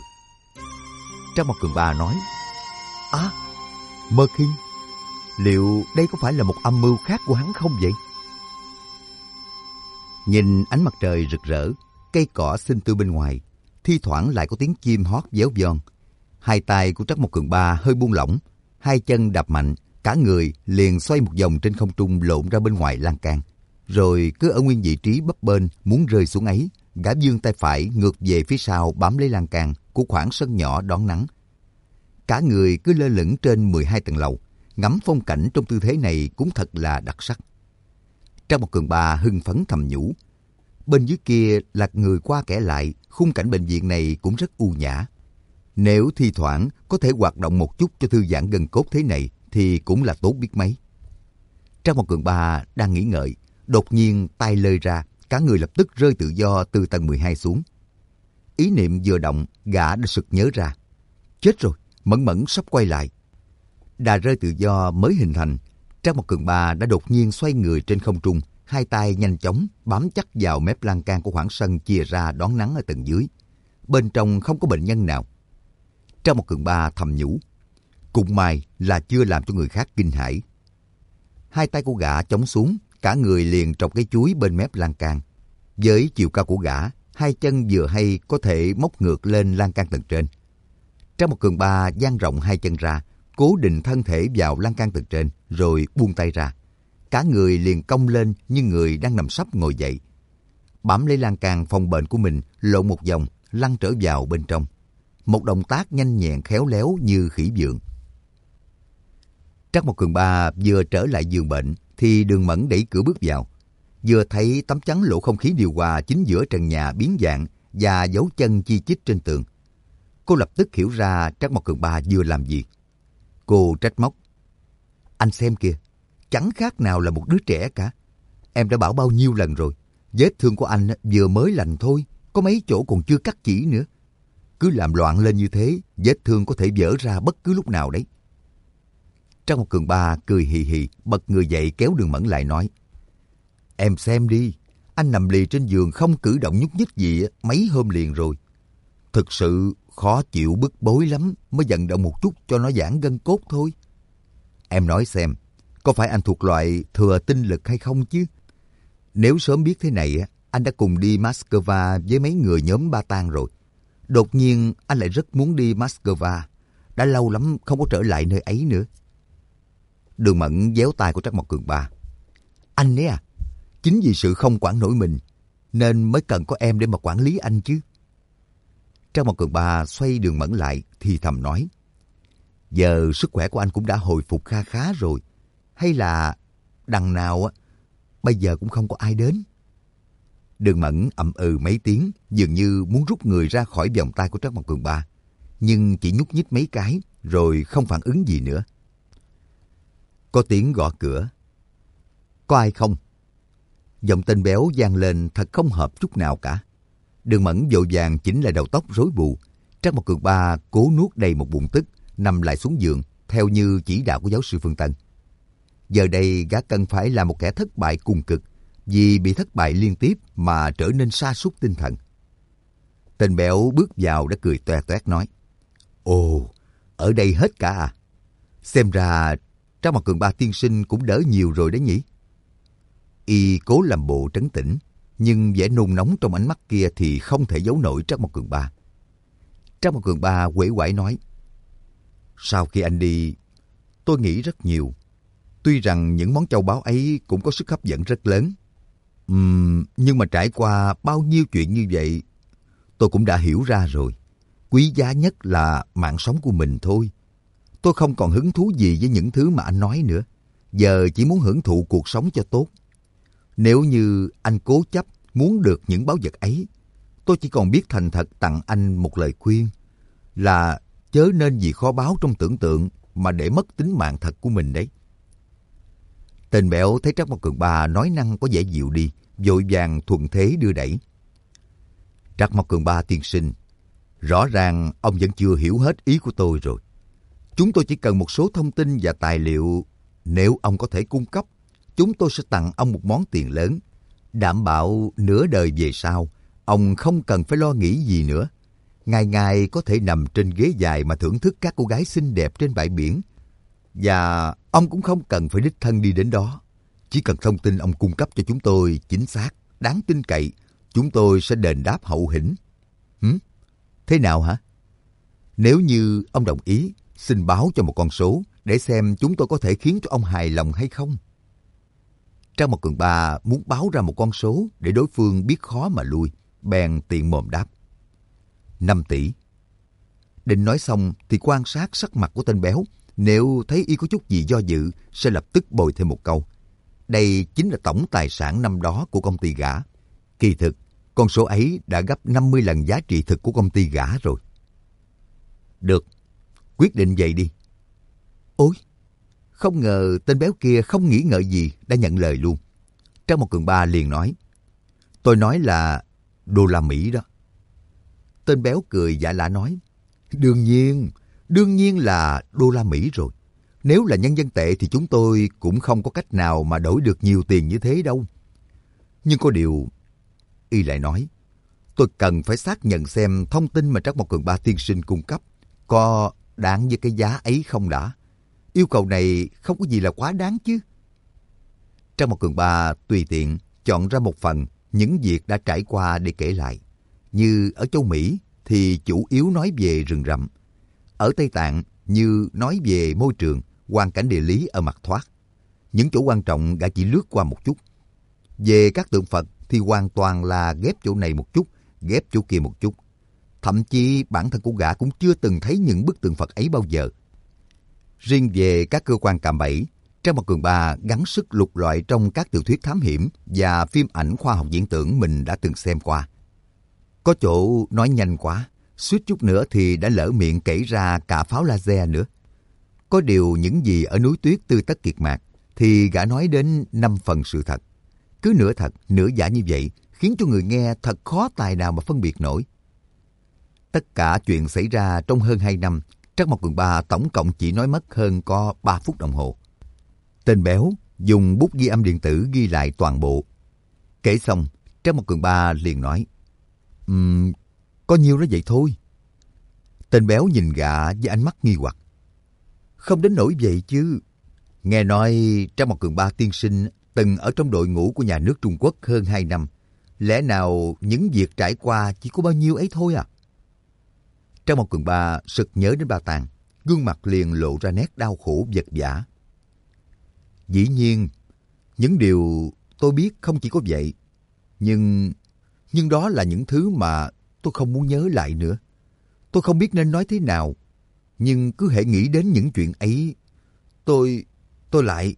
Trang Một Cường Ba nói. À, Mơ Kinh, liệu đây có phải là một âm mưu khác của hắn không vậy? Nhìn ánh mặt trời rực rỡ, cây cỏ xinh tươi bên ngoài, thi thoảng lại có tiếng chim hót véo von. Hai tay của Trắc Một Cường Ba hơi buông lỏng, hai chân đạp mạnh, cả người liền xoay một vòng trên không trung lộn ra bên ngoài lan can. Rồi cứ ở nguyên vị trí bấp bênh muốn rơi xuống ấy, gã vươn tay phải ngược về phía sau bám lấy lan can của khoảng sân nhỏ đón nắng. Cả người cứ lơ lửng trên 12 tầng lầu, ngắm phong cảnh trong tư thế này cũng thật là đặc sắc. Trang Một Cường Ba hưng phấn thầm nhủ. Bên dưới kia lạc người qua kẻ lại, khung cảnh bệnh viện này cũng rất u nhã. Nếu thi thoảng có thể hoạt động một chút cho thư giãn gân cốt thế này thì cũng là tốt biết mấy. Trang Một Cường Ba đang nghĩ ngợi, đột nhiên tay lơi ra, cả người lập tức rơi tự do từ tầng 12 xuống. Ý niệm vừa động, gã đã sực nhớ ra. Chết rồi, Mẫn Mẫn sắp quay lại. Đà rơi tự do mới hình thành, Trang Một Cường Ba đã đột nhiên xoay người trên không trung, hai tay nhanh chóng bám chắc vào mép lan can của khoảng sân chia ra đón nắng ở tầng dưới. Bên trong không có bệnh nhân nào. Trang Một Cường Ba thầm nhủ, cũng may là chưa làm cho người khác kinh hãi. Hai tay của gã chống xuống, cả người liền trồng cái chuối bên mép lan can. Với chiều cao của gã, hai chân vừa hay có thể móc ngược lên lan can tầng trên. Trang Một Cường Ba dang rộng hai chân ra, cố định thân thể vào lan can tầng trên, rồi buông tay ra. Cả người liền cong lên như người đang nằm sấp ngồi dậy. Bám lấy lan can phòng bệnh của mình, lộn một vòng, lăn trở vào bên trong. một động tác nhanh nhẹn khéo léo như khỉ vượng. Trắc Mộc Cường Ba vừa trở lại giường bệnh thì Đường Mẫn đẩy cửa bước vào. Vừa thấy tấm chắn lộ không khí điều hòa chính giữa trần nhà biến dạng và dấu chân chi chít trên tường. Cô lập tức hiểu ra Trắc Mộc Cường Ba vừa làm gì. Cô trách móc. Anh xem kìa, chẳng khác nào là một đứa trẻ cả. Em đã bảo bao nhiêu lần rồi, vết thương của anh vừa mới lành thôi, có mấy chỗ còn chưa cắt chỉ nữa. Cứ làm loạn lên như thế, vết thương có thể vỡ ra bất cứ lúc nào đấy. Trắc Mộc Cường Ba cười hì hì, bật người dậy kéo Đường Mẫn lại nói. Em xem đi, anh nằm lì trên giường không cử động nhúc nhích gì mấy hôm liền rồi. Thực sự khó chịu bức bối lắm, mới vận động một chút cho nó giãn gân cốt thôi. Em nói xem, có phải anh thuộc loại thừa tinh lực hay không chứ? Nếu sớm biết thế này, anh đã cùng đi Moscow với mấy người nhóm Ba Tang rồi. Đột nhiên anh lại rất muốn đi Moscow. Đã lâu lắm không có trở lại nơi ấy nữa. Đường Mẫn déo tay của Trắc Mộc Cường Ba. Anh ấy à, chính vì sự không quản nổi mình nên mới cần có em để mà quản lý anh chứ. Trắc Mộc Cường Ba xoay Đường Mẫn lại thì thầm nói. Giờ sức khỏe của anh cũng đã hồi phục kha khá rồi. Hay là đằng nào bây giờ cũng không có ai đến. Đường Mẫn ậm ừ mấy tiếng, dường như muốn rút người ra khỏi vòng tay của Trắc Mộc Cường Ba, nhưng chỉ nhúc nhích mấy cái rồi không phản ứng gì nữa. Có tiếng gõ cửa. Có ai không? Giọng tên béo vang lên thật không hợp chút nào cả. Đường Mẫn vội vàng chỉnh lại đầu tóc rối bù. Trắc Mộc Cường Ba cố nuốt đầy một bụng tức, nằm lại xuống giường theo như chỉ đạo của giáo sư Phương Tân. Giờ đây gã cần phải là một kẻ thất bại cùng cực, vì bị thất bại liên tiếp mà trở nên sa sút tinh thần. Tên béo bước vào đã cười toe toét nói. Ồ, ở đây hết cả à? Xem ra Trắc Mộc Cường Ba tiên sinh cũng đỡ nhiều rồi đấy nhỉ? Y cố làm bộ trấn tĩnh, nhưng vẻ nôn nóng trong ánh mắt kia thì không thể giấu nổi Trắc Mộc Cường Ba. Trắc Mộc Cường Ba uể oải nói. Sau khi anh đi, tôi nghĩ rất nhiều. Tuy rằng những món châu báu ấy cũng có sức hấp dẫn rất lớn. Nhưng mà trải qua bao nhiêu chuyện như vậy, tôi cũng đã hiểu ra rồi. Quý giá nhất là mạng sống của mình thôi. Tôi không còn hứng thú gì với những thứ mà anh nói nữa. Giờ chỉ muốn hưởng thụ cuộc sống cho tốt. Nếu như anh cố chấp muốn được những báu vật ấy, tôi chỉ còn biết thành thật tặng anh một lời khuyên là chớ nên vì kho báu trong tưởng tượng mà để mất tính mạng thật của mình đấy. Tên béo thấy Trắc Mộc Cường Ba nói năng có vẻ dịu đi, vội vàng thuận thế đưa đẩy. Trắc Mộc Cường Ba tiên sinh, rõ ràng ông vẫn chưa hiểu hết ý của tôi rồi. Chúng tôi chỉ cần một số thông tin và tài liệu. Nếu ông có thể cung cấp, chúng tôi sẽ tặng ông một món tiền lớn, đảm bảo nửa đời về sau, ông không cần phải lo nghĩ gì nữa. Ngày ngày có thể nằm trên ghế dài mà thưởng thức các cô gái xinh đẹp trên bãi biển. Và ông cũng không cần phải đích thân đi đến đó. Chỉ cần thông tin ông cung cấp cho chúng tôi chính xác, đáng tin cậy, chúng tôi sẽ đền đáp hậu hĩnh. Thế nào hả? Nếu như ông đồng ý, xin báo cho một con số để xem chúng tôi có thể khiến cho ông hài lòng hay không. Trắc Mộc Cường Ba muốn báo ra một con số để đối phương biết khó mà lui, bèn tiện mồm đáp. 5 tỷ. Định nói xong thì quan sát sắc mặt của tên béo, nếu thấy y có chút gì do dự sẽ lập tức bồi thêm một câu. Đây chính là tổng tài sản năm đó của công ty gã. Kỳ thực, con số ấy đã gấp 50 lần giá trị thực của công ty gã rồi. Được, quyết định vậy đi. Ôi, không ngờ tên béo kia không nghĩ ngợi gì đã nhận lời luôn. Trắc Mộc Cường Ba liền nói. Tôi nói là đô la Mỹ đó. Tên béo cười giả lả nói. Đương nhiên là đô la Mỹ rồi. Nếu là nhân dân tệ thì chúng tôi cũng không có cách nào mà đổi được nhiều tiền như thế đâu. Nhưng có điều, y lại nói, tôi cần phải xác nhận xem thông tin mà Trắc Mộc Cường Ba tiên sinh cung cấp có đáng với cái giá ấy không đã. Yêu cầu này không có gì là quá đáng chứ. Trắc Mộc Cường Ba tùy tiện chọn ra một phần những việc đã trải qua để kể lại. Như ở châu Mỹ thì chủ yếu nói về rừng rậm. Ở Tây Tạng như nói về môi trường, hoàn cảnh địa lý ở mặt thoát. Những chỗ quan trọng gã chỉ lướt qua một chút. Về các tượng Phật thì hoàn toàn là ghép chỗ này một chút, ghép chỗ kia một chút. Thậm chí bản thân của gã cũng chưa từng thấy những bức tượng Phật ấy bao giờ. Riêng về các cơ quan cạm bẫy, Trang Mặt Cường Ba gắng sức lục lọi trong các tiểu thuyết thám hiểm và phim ảnh khoa học viễn tưởng mình đã từng xem qua. Có chỗ nói nhanh quá, suýt chút nữa thì đã lỡ miệng kể ra cả pháo laser nữa. Có điều những gì ở núi tuyết tươi tất kiệt mạc thì gã nói đến 5 phần sự thật. Cứ nửa thật, nửa giả như vậy khiến cho người nghe thật khó tài nào mà phân biệt nổi. Tất cả chuyện xảy ra trong hơn 2 năm, Trắc Mộc Cường Ba tổng cộng chỉ nói mất hơn có 3 phút đồng hồ. Tên béo dùng bút ghi âm điện tử ghi lại toàn bộ. Kể xong, Trắc Mộc Cường Ba liền nói, có nhiêu đó vậy thôi. Tên béo nhìn gã với ánh mắt nghi hoặc. Không đến nỗi vậy chứ. Nghe nói Trắc Mộc Cường Ba tiên sinh từng ở trong đội ngũ của nhà nước Trung Quốc hơn 2 năm. Lẽ nào những việc trải qua chỉ có bao nhiêu ấy thôi à? Trắc Mộc Cường Ba sực nhớ đến Ba Tàng, gương mặt liền lộ ra nét đau khổ vật vã. Dĩ nhiên, những điều tôi biết không chỉ có vậy. Nhưng đó là những thứ mà tôi không muốn nhớ lại nữa. Tôi không biết nên nói thế nào. Nhưng cứ hễ nghĩ đến những chuyện ấy, tôi lại...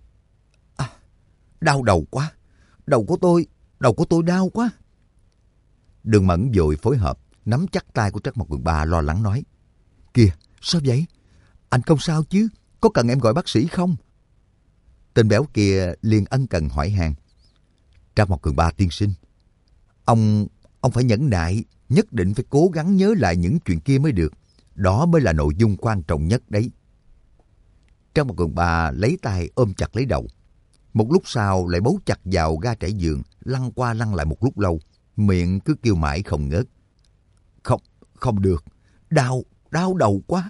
đau đầu quá. Đầu của tôi đau quá. Đường Mẫn vội phối hợp, nắm chắc tay của Trắc Mộc Cường Ba lo lắng nói. Kìa, sao vậy? Anh không sao chứ? Có cần em gọi bác sĩ không? Tên béo kia liền ân cần hỏi han. Trắc Mộc Cường Ba tiên sinh, ông phải nhẫn nại, nhất định phải cố gắng nhớ lại những chuyện kia mới được. Đó mới là nội dung quan trọng nhất đấy. Trắc Mộc Cường Ba lấy tay ôm chặt lấy đầu. Một lúc sau lại bấu chặt vào ga trải giường, lăn qua lăn lại một lúc lâu, miệng cứ kêu mãi không ngớt. Không được, đau đầu quá.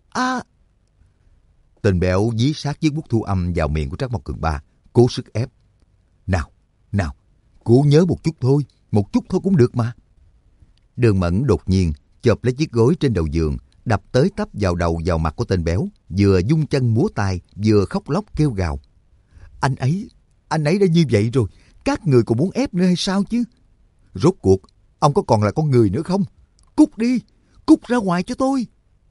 Tên béo dí sát chiếc bút thu âm vào miệng của Trắc Mộc Cường Ba, cố sức ép. Nào, cố nhớ một chút thôi cũng được mà. Đường Mẫn đột nhiên chộp lấy chiếc gối trên đầu giường, đập tới tấp vào đầu vào mặt của tên béo, vừa dung chân múa tay, vừa khóc lóc kêu gào. Anh ấy đã như vậy rồi, các người còn muốn ép nữa hay sao chứ? Rốt cuộc, ông có còn là con người nữa không? Cút đi, cút ra ngoài cho tôi.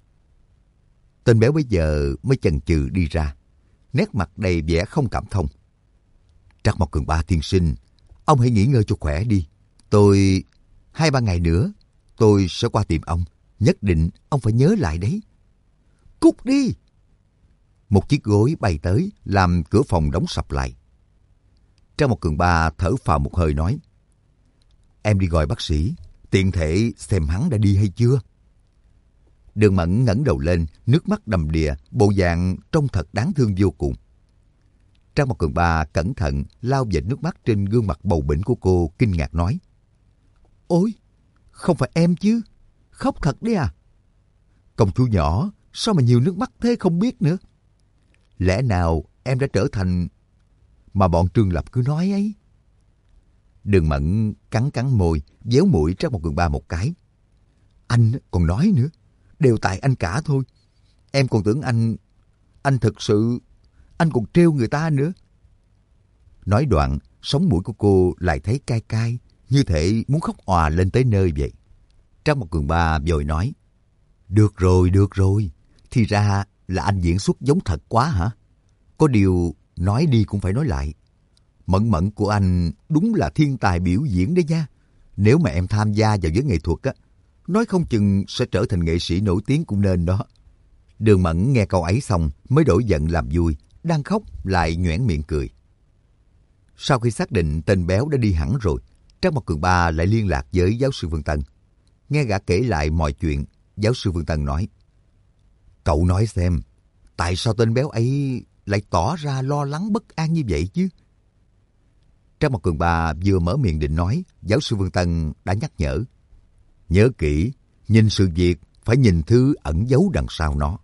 Tên béo bây giờ mới chần chừ đi ra, nét mặt đầy vẻ không cảm thông. Trắc Mộc Cường Ba tiên sinh, ông hãy nghỉ ngơi cho khỏe đi. 2-3 ngày nữa, tôi sẽ qua tìm ông. Nhất định ông phải nhớ lại đấy. Cút đi! Một chiếc gối bay tới, làm cửa phòng đóng sập lại. Trắc Mộc Cường Ba thở phào một hơi nói. Em đi gọi bác sĩ, tiện thể xem hắn đã đi hay chưa. Đường Mẫn ngẩng đầu lên, nước mắt đầm đìa, bộ dạng trông thật đáng thương vô cùng. Trắc Mộc Cường Ba cẩn thận lau vệt nước mắt trên gương mặt bầu bĩnh của cô, kinh ngạc nói. Ôi, không phải em chứ? Khóc thật đấy à? Công chúa nhỏ, sao mà nhiều nước mắt thế không biết nữa. Lẽ nào em đã trở thành mà bọn Trương Lập cứ nói ấy? Đường Mẫn cắn môi, véo mũi Trắc Mộc Cường Ba một cái. Anh còn nói nữa, đều tại anh cả thôi. Em còn tưởng anh thực sự, anh còn trêu người ta nữa. Nói đoạn, sống mũi của cô lại thấy cay cay, như thể muốn khóc òa lên tới nơi vậy. Trắc Mộc Cường Ba vội nói. Được rồi, thì ra là anh diễn xuất giống thật quá hả? Có điều nói đi cũng phải nói lại. Mẫn của anh đúng là thiên tài biểu diễn đấy nha. Nếu mà em tham gia vào giới nghệ thuật á, nói không chừng sẽ trở thành nghệ sĩ nổi tiếng cũng nên đó. Đường Mẫn nghe câu ấy xong mới đổi giận làm vui, đang khóc lại nhoẻn miệng cười. Sau khi xác định tên béo đã đi hẳn rồi, Trắc Mộc Cường Ba lại liên lạc với giáo sư Vương Tân. Nghe gã kể lại mọi chuyện, giáo sư Vương Tân nói. Cậu nói xem, tại sao tên béo ấy lại tỏ ra lo lắng bất an như vậy chứ? Trắc Mộc Cường Ba vừa mở miệng định nói, giáo sư Vương Tân đã nhắc nhở. Nhớ kỹ, nhìn sự việc phải nhìn thứ ẩn giấu đằng sau nó.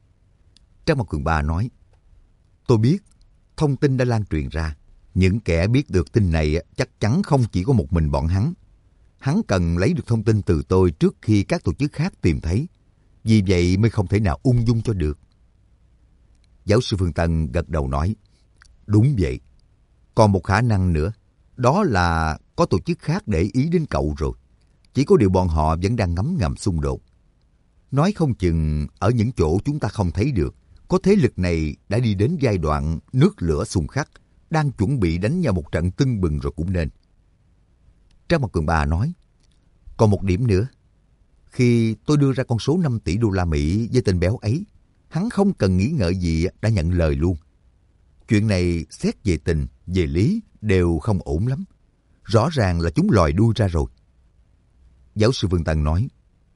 Trắc Mộc Cường Ba nói. Tôi biết, thông tin đã lan truyền ra. Những kẻ biết được tin này chắc chắn không chỉ có một mình bọn hắn. Hắn cần lấy được thông tin từ tôi trước khi các tổ chức khác tìm thấy. Vì vậy mới không thể nào ung dung cho được. Giáo sư Phương Tân gật đầu nói. Đúng vậy. Còn một khả năng nữa. Đó là có tổ chức khác để ý đến cậu rồi. Chỉ có điều bọn họ vẫn đang ngấm ngầm xung đột. Nói không chừng ở những chỗ chúng ta không thấy được, có thế lực này đã đi đến giai đoạn nước lửa xung khắc, đang chuẩn bị đánh nhau một trận tưng bừng rồi cũng nên. Trang Mặt Cường Ba nói, còn một điểm nữa. Khi tôi đưa ra con số 5 tỷ đô la Mỹ với tên béo ấy, hắn không cần nghĩ ngợi gì đã nhận lời luôn. Chuyện này xét về tình, về lý đều không ổn lắm. Rõ ràng là chúng lòi đuôi ra rồi. Giáo sư Vương Tân nói,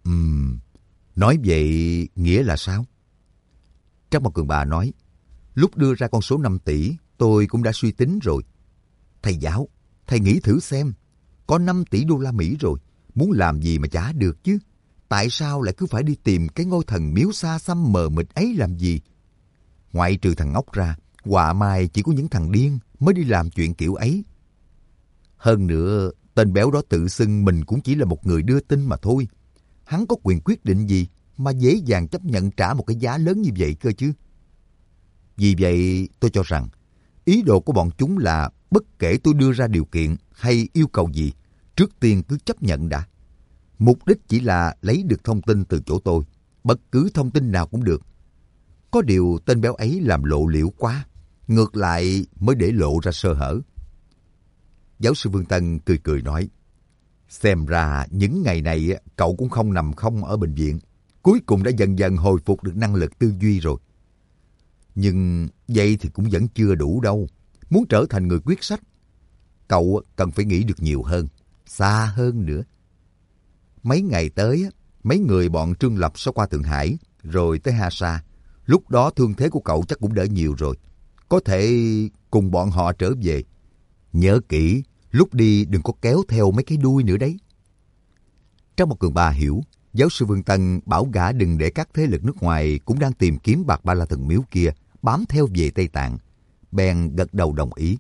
nói vậy nghĩa là sao? Trang Mặt Cường Ba nói, lúc đưa ra con số 5 tỷ, tôi cũng đã suy tính rồi. Thầy giáo, thầy nghĩ thử xem, có 5 tỷ đô la Mỹ rồi, muốn làm gì mà chả được chứ. Tại sao lại cứ phải đi tìm cái ngôi thần miếu xa xăm mờ mịt ấy làm gì? Ngoại trừ thằng ngốc ra, họa mai chỉ có những thằng điên mới đi làm chuyện kiểu ấy. Hơn nữa, tên béo đó tự xưng mình cũng chỉ là một người đưa tin mà thôi. Hắn có quyền quyết định gì mà dễ dàng chấp nhận trả một cái giá lớn như vậy cơ chứ? Vì vậy, tôi cho rằng, ý đồ của bọn chúng là bất kể tôi đưa ra điều kiện hay yêu cầu gì, trước tiên cứ chấp nhận đã. Mục đích chỉ là lấy được thông tin từ chỗ tôi, bất cứ thông tin nào cũng được. Có điều tên béo ấy làm lộ liễu quá, ngược lại mới để lộ ra sơ hở. Giáo sư Vương Tân cười cười nói, xem ra những ngày này cậu cũng không nằm không ở bệnh viện, cuối cùng đã dần dần hồi phục được năng lực tư duy rồi. Nhưng vậy thì cũng vẫn chưa đủ đâu. Muốn trở thành người quyết sách, cậu cần phải nghĩ được nhiều hơn, xa hơn nữa. Mấy ngày tới, mấy người bọn Trương Lập sẽ qua Thượng Hải, rồi tới Ha Sa. Lúc đó thương thế của cậu chắc cũng đỡ nhiều rồi. Có thể cùng bọn họ trở về. Nhớ kỹ, lúc đi đừng có kéo theo mấy cái đuôi nữa đấy. Trang Mặt Cường Ba hiểu, giáo sư Vương Tân bảo gã đừng để các thế lực nước ngoài cũng đang tìm kiếm bạc ba la thần miếu kia bám theo về Tây Tạng. Bèn gật đầu đồng ý.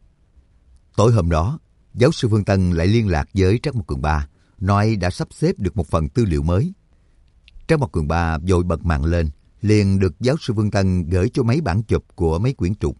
Tối hôm đó, giáo sư Vương Tân lại liên lạc với Trang Mặt Cường Ba, nói đã sắp xếp được một phần tư liệu mới. Trang Mặt Cường Ba vội bật mạng lên, liền được giáo sư Vương Tân gửi cho mấy bản chụp của mấy quyển trục.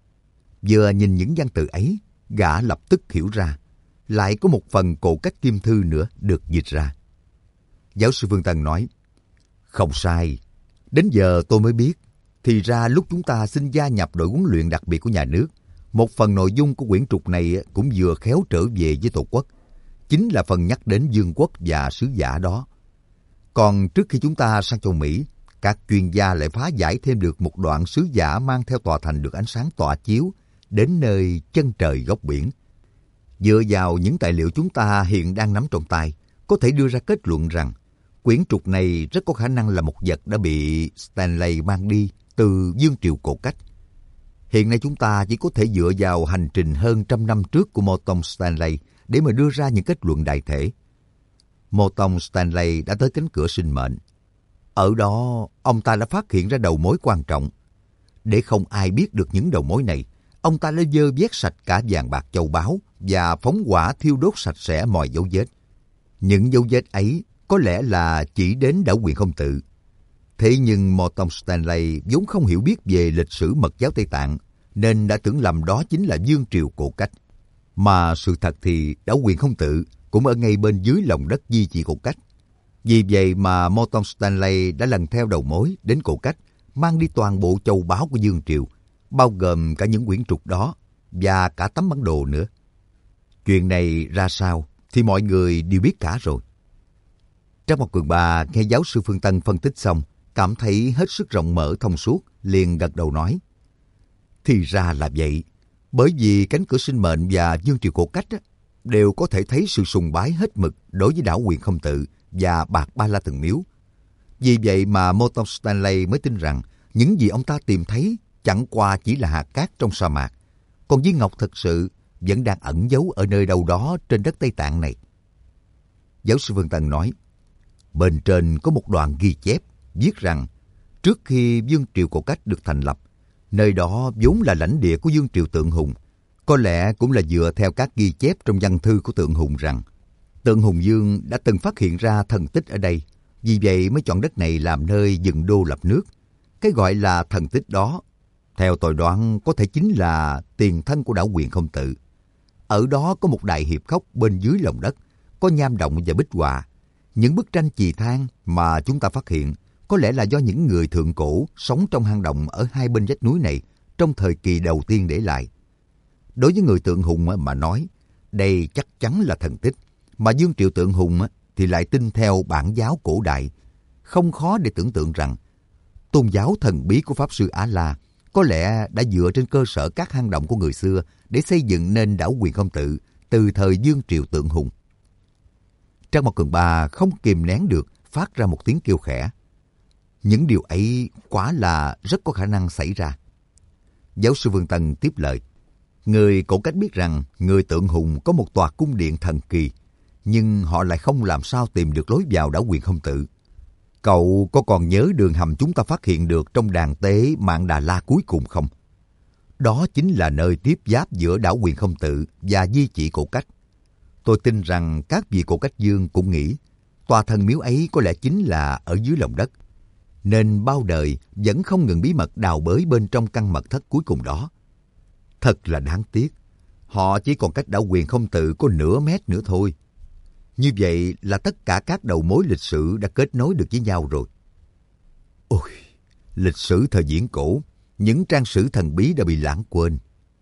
Vừa nhìn những văn tự ấy, gã lập tức hiểu ra, lại có một phần cổ cách kim thư nữa được dịch ra. Giáo sư Vương Tân nói, không sai, đến giờ tôi mới biết, thì ra lúc chúng ta xin gia nhập đội huấn luyện đặc biệt của nhà nước, một phần nội dung của quyển trục này cũng vừa khéo trở về với Tổ quốc, chính là phần nhắc đến vương quốc và sứ giả đó. Còn trước khi chúng ta sang châu Mỹ, các chuyên gia lại phá giải thêm được một đoạn sứ giả mang theo tòa thành được ánh sáng tỏa chiếu đến nơi chân trời góc biển. Dựa vào những tài liệu chúng ta hiện đang nắm trong tay, có thể đưa ra kết luận rằng quyển trục này rất có khả năng là một vật đã bị Stanley mang đi từ vương triều cổ cách. Hiện nay chúng ta chỉ có thể dựa vào hành trình hơn 100 năm trước của Morton Stanley để mà đưa ra những kết luận đại thể. Morton Stanley đã tới cánh cửa sinh mệnh. Ở đó, ông ta đã phát hiện ra đầu mối quan trọng. Để không ai biết được những đầu mối này, ông ta đã dơ vét sạch cả vàng bạc châu báu và phóng hỏa thiêu đốt sạch sẽ mọi dấu vết. Những dấu vết ấy có lẽ là chỉ đến đảo Quyền Không Tự. Thế nhưng Morton Stanley vốn không hiểu biết về lịch sử Mật giáo Tây Tạng, nên đã tưởng lầm đó chính là vương triều cổ cách. Mà sự thật thì đảo Quyền Không Tự cũng ở ngay bên dưới lòng đất di chỉ cổ cách. Vì vậy mà Morton Stanley đã lần theo đầu mối đến cổ cách, mang đi toàn bộ châu báu của vương triều, bao gồm cả những quyển trục đó và cả tấm bản đồ nữa. Chuyện này ra sao thì mọi người đều biết cả rồi. Trang Mặt Cường Ba nghe giáo sư Phương Tân phân tích xong, cảm thấy hết sức rộng mở thông suốt, liền gật đầu nói, thì ra là vậy. Bởi vì cánh cửa sinh mệnh và vương triều cổ cách đều có thể thấy sự sùng bái hết mực đối với đảo Quyền Không Tự và bạc ba la thần miếu. Vì vậy mà Morton Stanley mới tin rằng những gì ông ta tìm thấy chẳng qua chỉ là hạt cát trong sa mạc, còn viên ngọc thực sự vẫn đang ẩn giấu ở nơi đâu đó trên đất Tây Tạng này. Giáo sư Vương Tân nói, bên trên có một đoạn ghi chép viết rằng trước khi vương triều cổ cách được thành lập, nơi đó vốn là lãnh địa của vương triều Tượng Hùng. Có lẽ cũng là dựa theo các ghi chép trong văn thư của Tượng Hùng rằng Tượng Hùng Vương đã từng phát hiện ra thần tích ở đây, vì vậy mới chọn đất này làm nơi dựng đô lập nước. Cái gọi là thần tích đó, theo tôi đoán có thể chính là tiền thân của đảo Quyền Không Tự. Ở đó có một đại hiệp khóc bên dưới lòng đất, có nham động và bích họa. Những bức tranh chì than mà chúng ta phát hiện có lẽ là do những người thượng cổ sống trong hang động ở hai bên vách núi này trong thời kỳ đầu tiên để lại. Đối với người Tượng Hùng mà nói, đây chắc chắn là thần tích, mà Dương Triệu Tượng Hùng thì lại tin theo bản giáo cổ đại. Không khó để tưởng tượng rằng tôn giáo thần bí của Pháp Sư Á-La có lẽ đã dựa trên cơ sở các hang động của người xưa để xây dựng nên đảo Huyền Không Tự từ thời Dương Triệu Tượng Hùng. Trang Mộc Cường Ba không kìm nén được phát ra một tiếng kêu khẽ. Những điều ấy quả là rất có khả năng xảy ra. Giáo sư Vương Tân tiếp lời. Người cổ cách biết rằng người Tượng Hùng có một tòa cung điện thần kỳ, nhưng họ lại không làm sao tìm được lối vào đảo Huyền Không Tự. Cậu có còn nhớ đường hầm chúng ta phát hiện được trong đàn tế Mạn Đà La cuối cùng không? Đó chính là nơi tiếp giáp giữa đảo Huyền Không Tự và di chỉ cổ cách. Tôi tin rằng các vị cổ cách dương cũng nghĩ tòa thần miếu ấy có lẽ chính là ở dưới lòng đất, nên bao đời vẫn không ngừng bí mật đào bới bên trong căn mật thất cuối cùng đó. Thật là đáng tiếc, họ chỉ còn cách đảo Huyền Không Tự có nửa mét nữa thôi. Như vậy là tất cả các đầu mối lịch sử đã kết nối được với nhau rồi. Ôi, lịch sử thời viễn cổ, những trang sử thần bí đã bị lãng quên.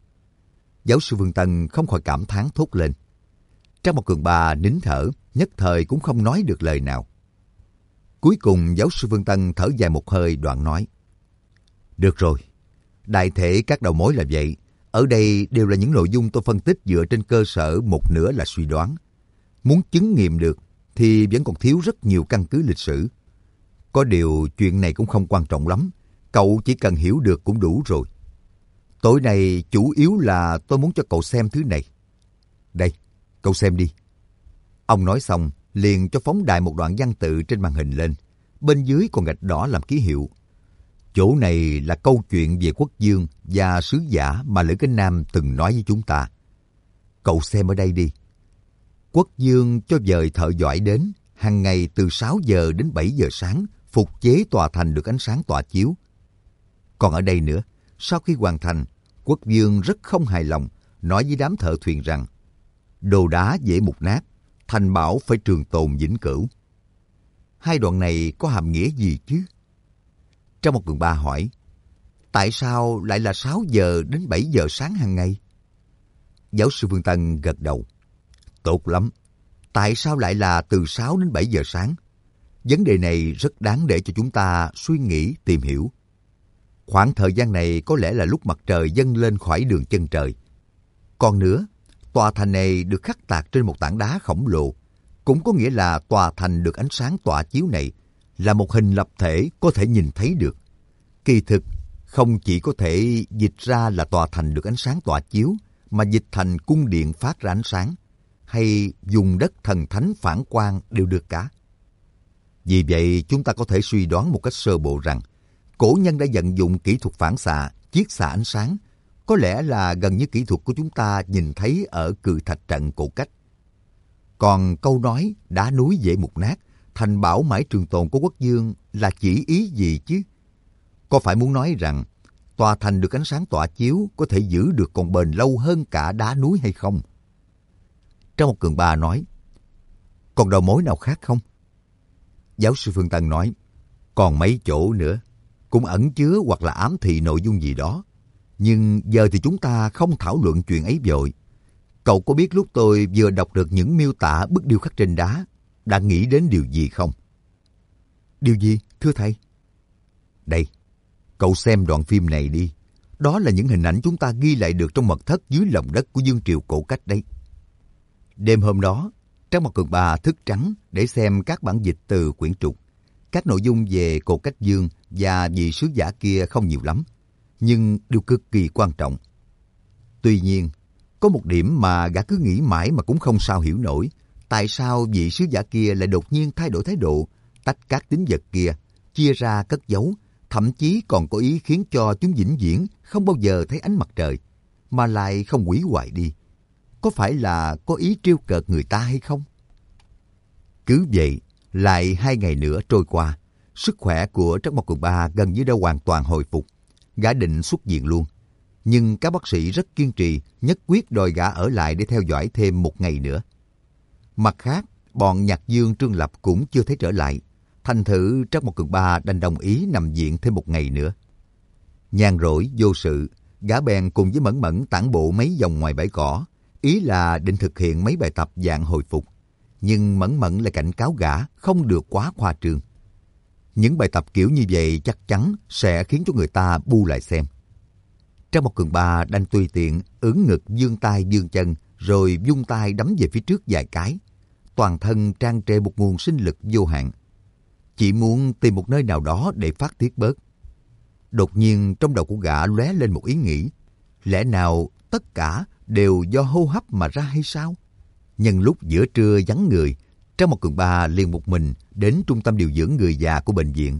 Giáo sư Vương Tân không khỏi cảm thán thốt lên. Trang Mộc Cường Ba nín thở, nhất thời cũng không nói được lời nào. Cuối cùng giáo sư Vương Tân thở dài một hơi đoạn nói. Được rồi, đại thể các đầu mối là vậy. Ở đây đều là những nội dung tôi phân tích dựa trên cơ sở một nửa là suy đoán. Muốn chứng nghiệm được thì vẫn còn thiếu rất nhiều căn cứ lịch sử. Có điều chuyện này cũng không quan trọng lắm. Cậu chỉ cần hiểu được cũng đủ rồi. Tối nay chủ yếu là tôi muốn cho cậu xem thứ này. Đây, cậu xem đi. Ông nói xong liền cho phóng đại một đoạn văn tự trên màn hình lên. Bên dưới còn gạch đỏ làm ký hiệu. Chỗ này là câu chuyện về quốc vương và sứ giả mà Lữ Cánh Nam từng nói với chúng ta. Cậu xem ở đây đi. Quốc vương cho dời thợ giỏi đến, hàng ngày từ 6 giờ đến 7 giờ sáng, phục chế tòa thành được ánh sáng tỏa chiếu. Còn ở đây nữa, sau khi hoàn thành, quốc vương rất không hài lòng, nói với đám thợ thuyền rằng đồ đá dễ mục nát, thành bảo phải trường tồn vĩnh cửu. Hai đoạn này có hàm nghĩa gì chứ? Trong một Cường Ba hỏi, tại sao lại là 6 giờ đến 7 giờ sáng hàng ngày? Giáo sư Vương Tân gật đầu. Tốt lắm. Tại sao lại là từ 6 đến 7 giờ sáng? Vấn đề này rất đáng để cho chúng ta suy nghĩ, tìm hiểu. Khoảng thời gian này có lẽ là lúc mặt trời dâng lên khỏi đường chân trời. Còn nữa, tòa thành này được khắc tạc trên một tảng đá khổng lồ. Cũng có nghĩa là tòa thành được ánh sáng tỏa chiếu này là một hình lập thể có thể nhìn thấy được. Kỳ thực, không chỉ có thể dịch ra là tòa thành được ánh sáng tỏa chiếu, mà dịch thành cung điện phát ra ánh sáng, hay dùng đất thần thánh phản quang đều được cả. Vì vậy, chúng ta có thể suy đoán một cách sơ bộ rằng cổ nhân đã vận dụng kỹ thuật phản xạ, chiết xạ ánh sáng, có lẽ là gần như kỹ thuật của chúng ta nhìn thấy ở Cự Thạch trận cổ cách. Còn câu nói đá núi dễ mục nát, thành bảo mãi trường tồn của quốc vương là chỉ ý gì chứ? Có phải muốn nói rằng tòa thành được ánh sáng tỏa chiếu có thể giữ được còn bền lâu hơn cả đá núi hay không? Trong một Cường Ba nói, còn đầu mối nào khác không? Giáo sư Phương Tân nói, còn mấy chỗ nữa, cũng ẩn chứa hoặc là ám thị nội dung gì đó. Nhưng giờ thì chúng ta không thảo luận chuyện ấy vội. Cậu có biết lúc tôi vừa đọc được những miêu tả bức điêu khắc trên đá, đã nghĩ đến điều gì không? Điều gì, thưa thầy? Đây, cậu xem đoạn phim này đi. Đó là những hình ảnh chúng ta ghi lại được trong mật thất dưới lòng đất của Dương Triều cổ cách đấy. Đêm hôm đó, Trang Mộc Cường Ba thức trắng để xem các bản dịch từ quyển trục. Các nội dung về cổ cách Dương và vị sứ giả kia không nhiều lắm, nhưng đều cực kỳ quan trọng. Tuy nhiên, có một điểm mà gã cứ nghĩ mãi mà cũng không sao hiểu nổi. Tại sao vị sứ giả kia lại đột nhiên thay đổi thái độ, tách các tín vật kia, chia ra cất giấu, thậm chí còn có ý khiến cho chúng vĩnh viễn không bao giờ thấy ánh mặt trời, mà lại không hủy hoại đi. Có phải là có ý trêu cợt người ta hay không? Cứ vậy, lại 2 ngày nữa trôi qua, sức khỏe của Trắc Mộc Cường Ba gần như đã hoàn toàn hồi phục. Gã định xuất viện luôn. Nhưng các bác sĩ rất kiên trì, nhất quyết đòi gã ở lại để theo dõi thêm 1 ngày nữa. Mặt khác, bọn Nhạc Dương Trương Lập cũng chưa thấy trở lại. Thành thử Trác Mộc Cường Ba đành đồng ý nằm viện thêm một ngày nữa. Nhàn rỗi vô sự, gã bèn cùng với Mẫn Mẫn tản bộ mấy vòng ngoài bãi cỏ, ý là định thực hiện mấy bài tập dạng hồi phục. Nhưng Mẫn Mẫn lại cảnh cáo gã không được quá khoa trương. Những bài tập kiểu như vậy chắc chắn sẽ khiến cho người ta bu lại xem. Trác Mộc Cường Ba đành tùy tiện ưỡn ngực vươn tay vươn chân, rồi vung tay đấm về phía trước vài cái. Toàn thân tràn trề một nguồn sinh lực vô hạn. Chỉ muốn tìm một nơi nào đó để phát tiết bớt. Đột nhiên trong đầu của gã lóe lên một ý nghĩ. Lẽ nào tất cả đều do hô hấp mà ra hay sao? Nhân lúc giữa trưa vắng người, Trác Mộc Cường Ba liền một mình đến trung tâm điều dưỡng người già của bệnh viện.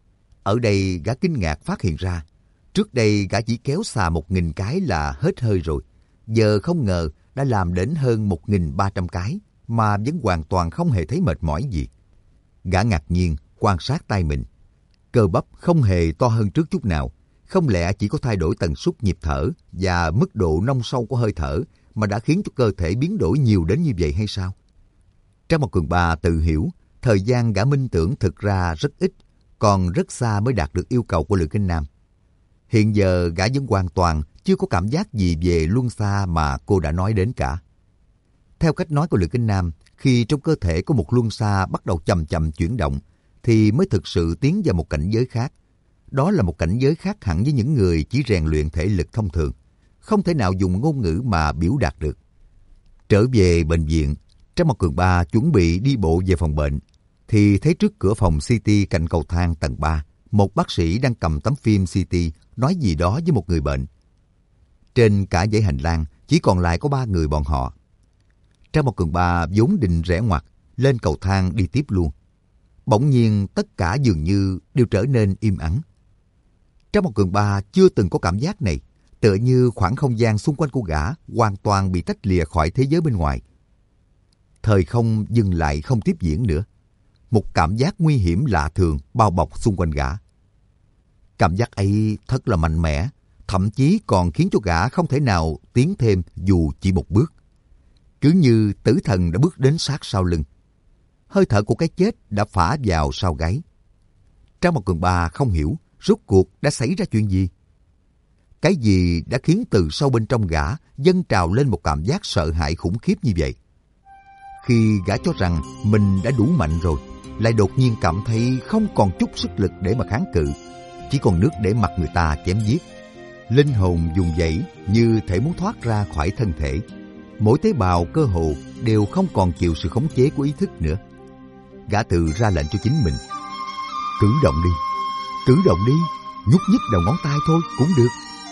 Ở đây gã kinh ngạc phát hiện ra, trước đây gã chỉ kéo xà 1.000 cái là hết hơi rồi. Giờ không ngờ đã làm đến hơn 1.300 cái mà vẫn hoàn toàn không hề thấy mệt mỏi gì. Gã ngạc nhiên quan sát tay mình. Cơ bắp không hề to hơn trước chút nào. Không lẽ chỉ có thay đổi tần suất nhịp thở và mức độ nông sâu của hơi thở mà đã khiến cho cơ thể biến đổi nhiều đến như vậy hay sao? Trác Mộc Cường Ba tự hiểu, thời gian gã minh tưởng thực ra rất ít, còn rất xa mới đạt được yêu cầu của Lữ Kinh Nam. Hiện giờ gã vẫn hoàn toàn chưa có cảm giác gì về luân xa mà cô đã nói đến cả. Theo cách nói của Lữ Kinh Nam, khi trong cơ thể có một luân xa bắt đầu chậm chậm chuyển động, thì mới thực sự tiến vào một cảnh giới khác. Đó là một cảnh giới khác hẳn với những người chỉ rèn luyện thể lực thông thường, không thể nào dùng ngôn ngữ mà biểu đạt được. Trở về bệnh viện, Trác Mộc Cường Ba chuẩn bị đi bộ về phòng bệnh, thì thấy trước cửa phòng CT cạnh cầu thang tầng 3, một bác sĩ đang cầm tấm phim CT nói gì đó với một người bệnh. Trên cả dãy hành lang chỉ còn lại có 3 người bọn họ. Trác Mộc Cường Ba vốn định rẽ ngoặt lên cầu thang đi tiếp luôn. Bỗng nhiên tất cả dường như đều trở nên im ắng. Trác Mộc Cường Ba chưa từng có cảm giác này, tựa như khoảng không gian xung quanh của gã hoàn toàn bị tách lìa khỏi thế giới bên ngoài. Thời không dừng lại không tiếp diễn nữa. Một cảm giác nguy hiểm lạ thường bao bọc xung quanh gã. Cảm giác ấy thật là mạnh mẽ, thậm chí còn khiến cho gã không thể nào tiến thêm dù chỉ một bước. Cứ như tử thần đã bước đến sát sau lưng. Hơi thở của cái chết đã phả vào sau gáy. Trác Mộc Cường Ba không hiểu rốt cuộc đã xảy ra chuyện gì. Cái gì đã khiến từ sâu bên trong gã dâng trào lên một cảm giác sợ hãi khủng khiếp như vậy? Khi gã cho rằng mình đã đủ mạnh rồi, lại đột nhiên cảm thấy không còn chút sức lực để mà kháng cự, chỉ còn nước để mặc người ta chém giết. Linh hồn vùng vẫy như thể muốn thoát ra khỏi thân thể. Mỗi tế bào cơ hồ đều không còn chịu sự khống chế của ý thức nữa. Gã tự ra lệnh cho chính mình. Cử động đi, nhúc nhích đầu ngón tay thôi cũng được.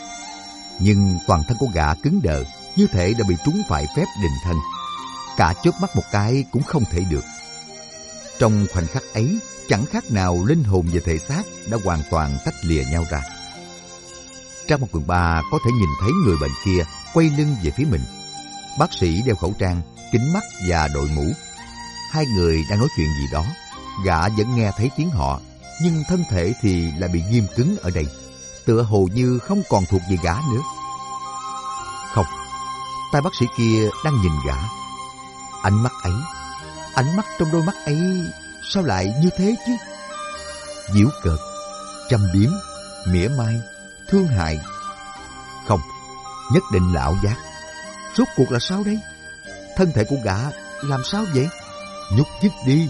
Nhưng toàn thân của gã cứng đờ, như thể đã bị trúng phải phép định thân. Cả chớp mắt một cái cũng không thể được. Trong khoảnh khắc ấy, chẳng khác nào linh hồn và thể xác đã hoàn toàn tách lìa nhau ra. Trác Mộc Cường Ba có thể nhìn thấy người bệnh kia quay lưng về phía mình. Bác sĩ đeo khẩu trang, kính mắt và đội mũ. Hai người đang nói chuyện gì đó. Gã vẫn nghe thấy tiếng họ, nhưng thân thể thì lại bị ghim cứng ở đây, tựa hồ như không còn thuộc về gã nữa. Không, tay bác sĩ kia đang nhìn gã. Ánh mắt trong đôi mắt ấy sao lại như thế chứ? Giễu cợt, châm biếm, mỉa mai, thương hại. Không, nhất định là ảo giác. Rốt cuộc là sao đây? Thân thể của gã làm sao vậy? Nhúc nhích đi.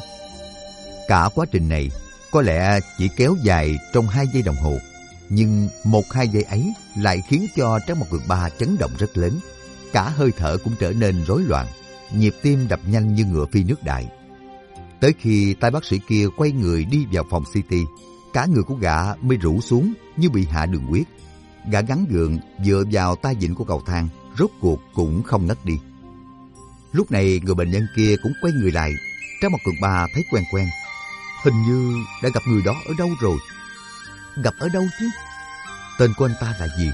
Cả quá trình này có lẽ chỉ kéo dài trong 2 giây đồng hồ, nhưng 1-2 giây ấy lại khiến cho Trác Mộc Cường Ba chấn động rất lớn. Cả hơi thở cũng trở nên rối loạn, nhịp tim đập nhanh như ngựa phi nước đại. Tới khi tay bác sĩ kia quay người đi vào phòng CT, cả người của gã mới rũ xuống như bị hạ đường huyết. Gã gắng gượng dựa vào tay vịn của cầu thang, rốt cuộc cũng không ngất đi. Lúc này người bệnh nhân kia cũng quay người lại. Trác Mộc Cường Ba thấy quen quen. Hình như đã gặp người đó ở đâu rồi. Gặp ở đâu chứ? Tên của anh ta là gì?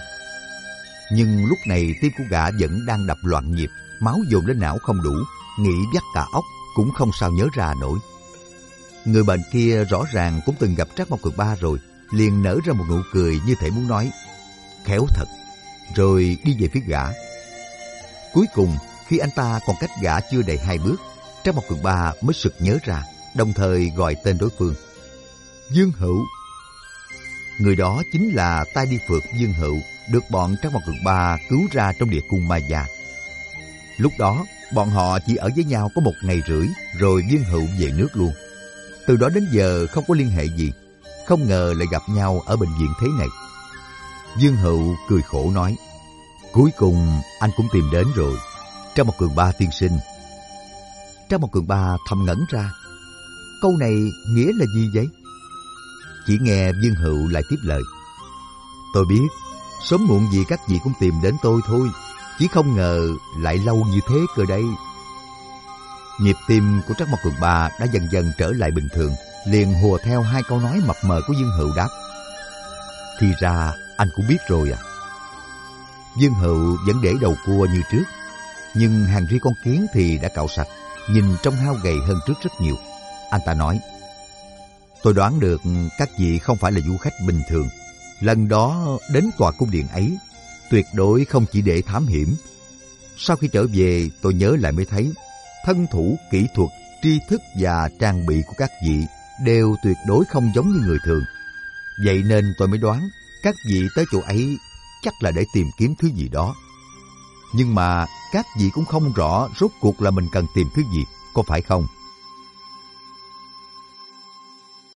Nhưng lúc này tim của gã vẫn đang đập loạn nhịp, máu dồn lên não không đủ, nghĩ vắt cả óc cũng không sao nhớ ra nổi. Người bệnh kia rõ ràng cũng từng gặp Trác Mộc Cường Ba rồi, liền nở ra một nụ cười như thể muốn nói khéo thật, rồi đi về phía gã. Cuối cùng khi anh ta còn cách gã chưa đầy 2 bước, Trác Mộc Cường Ba mới sực nhớ ra, đồng thời gọi tên đối phương. Dương Hữu. Người đó chính là Tai Đi Phượt Dương Hữu, được bọn Trác Mộc Cường Ba cứu ra trong địa cung Ma Gia. Lúc đó, bọn họ chỉ ở với nhau có 1 ngày rưỡi, rồi Dương Hữu về nước luôn. Từ đó đến giờ không có liên hệ gì, không ngờ lại gặp nhau ở bệnh viện thế này. Dương Hữu cười khổ nói, cuối cùng anh cũng tìm đến rồi, Trác Mộc Cường Ba tiên sinh. Trác Mộc Cường Ba thầm ngẩn ra, câu này nghĩa là gì vậy? Chỉ nghe Dương Hữu lại tiếp lời, tôi biết, sớm muộn gì các vị cũng tìm đến tôi thôi, chỉ không ngờ lại lâu như thế cơ đấy. Nhịp tim của Trác Mộc Cường Ba đã dần dần trở lại bình thường, liền hùa theo 2 câu nói mập mờ của Dương Hữu đáp, thì ra anh cũng biết rồi à. Dương Hữu vẫn để đầu cua như trước, nhưng hàng ri con kiến thì đã cạo sạch, nhìn trông hao gầy hơn trước rất nhiều. Anh ta nói, tôi đoán được các vị không phải là du khách bình thường. Lần đó đến tòa cung điện ấy, tuyệt đối không chỉ để thám hiểm. Sau khi trở về, tôi nhớ lại mới thấy, thân thủ, kỹ thuật, tri thức và trang bị của các vị đều tuyệt đối không giống như người thường. Vậy nên tôi mới đoán, các vị tới chỗ ấy chắc là để tìm kiếm thứ gì đó. Nhưng mà các vị cũng không rõ rốt cuộc là mình cần tìm thứ gì, có phải không?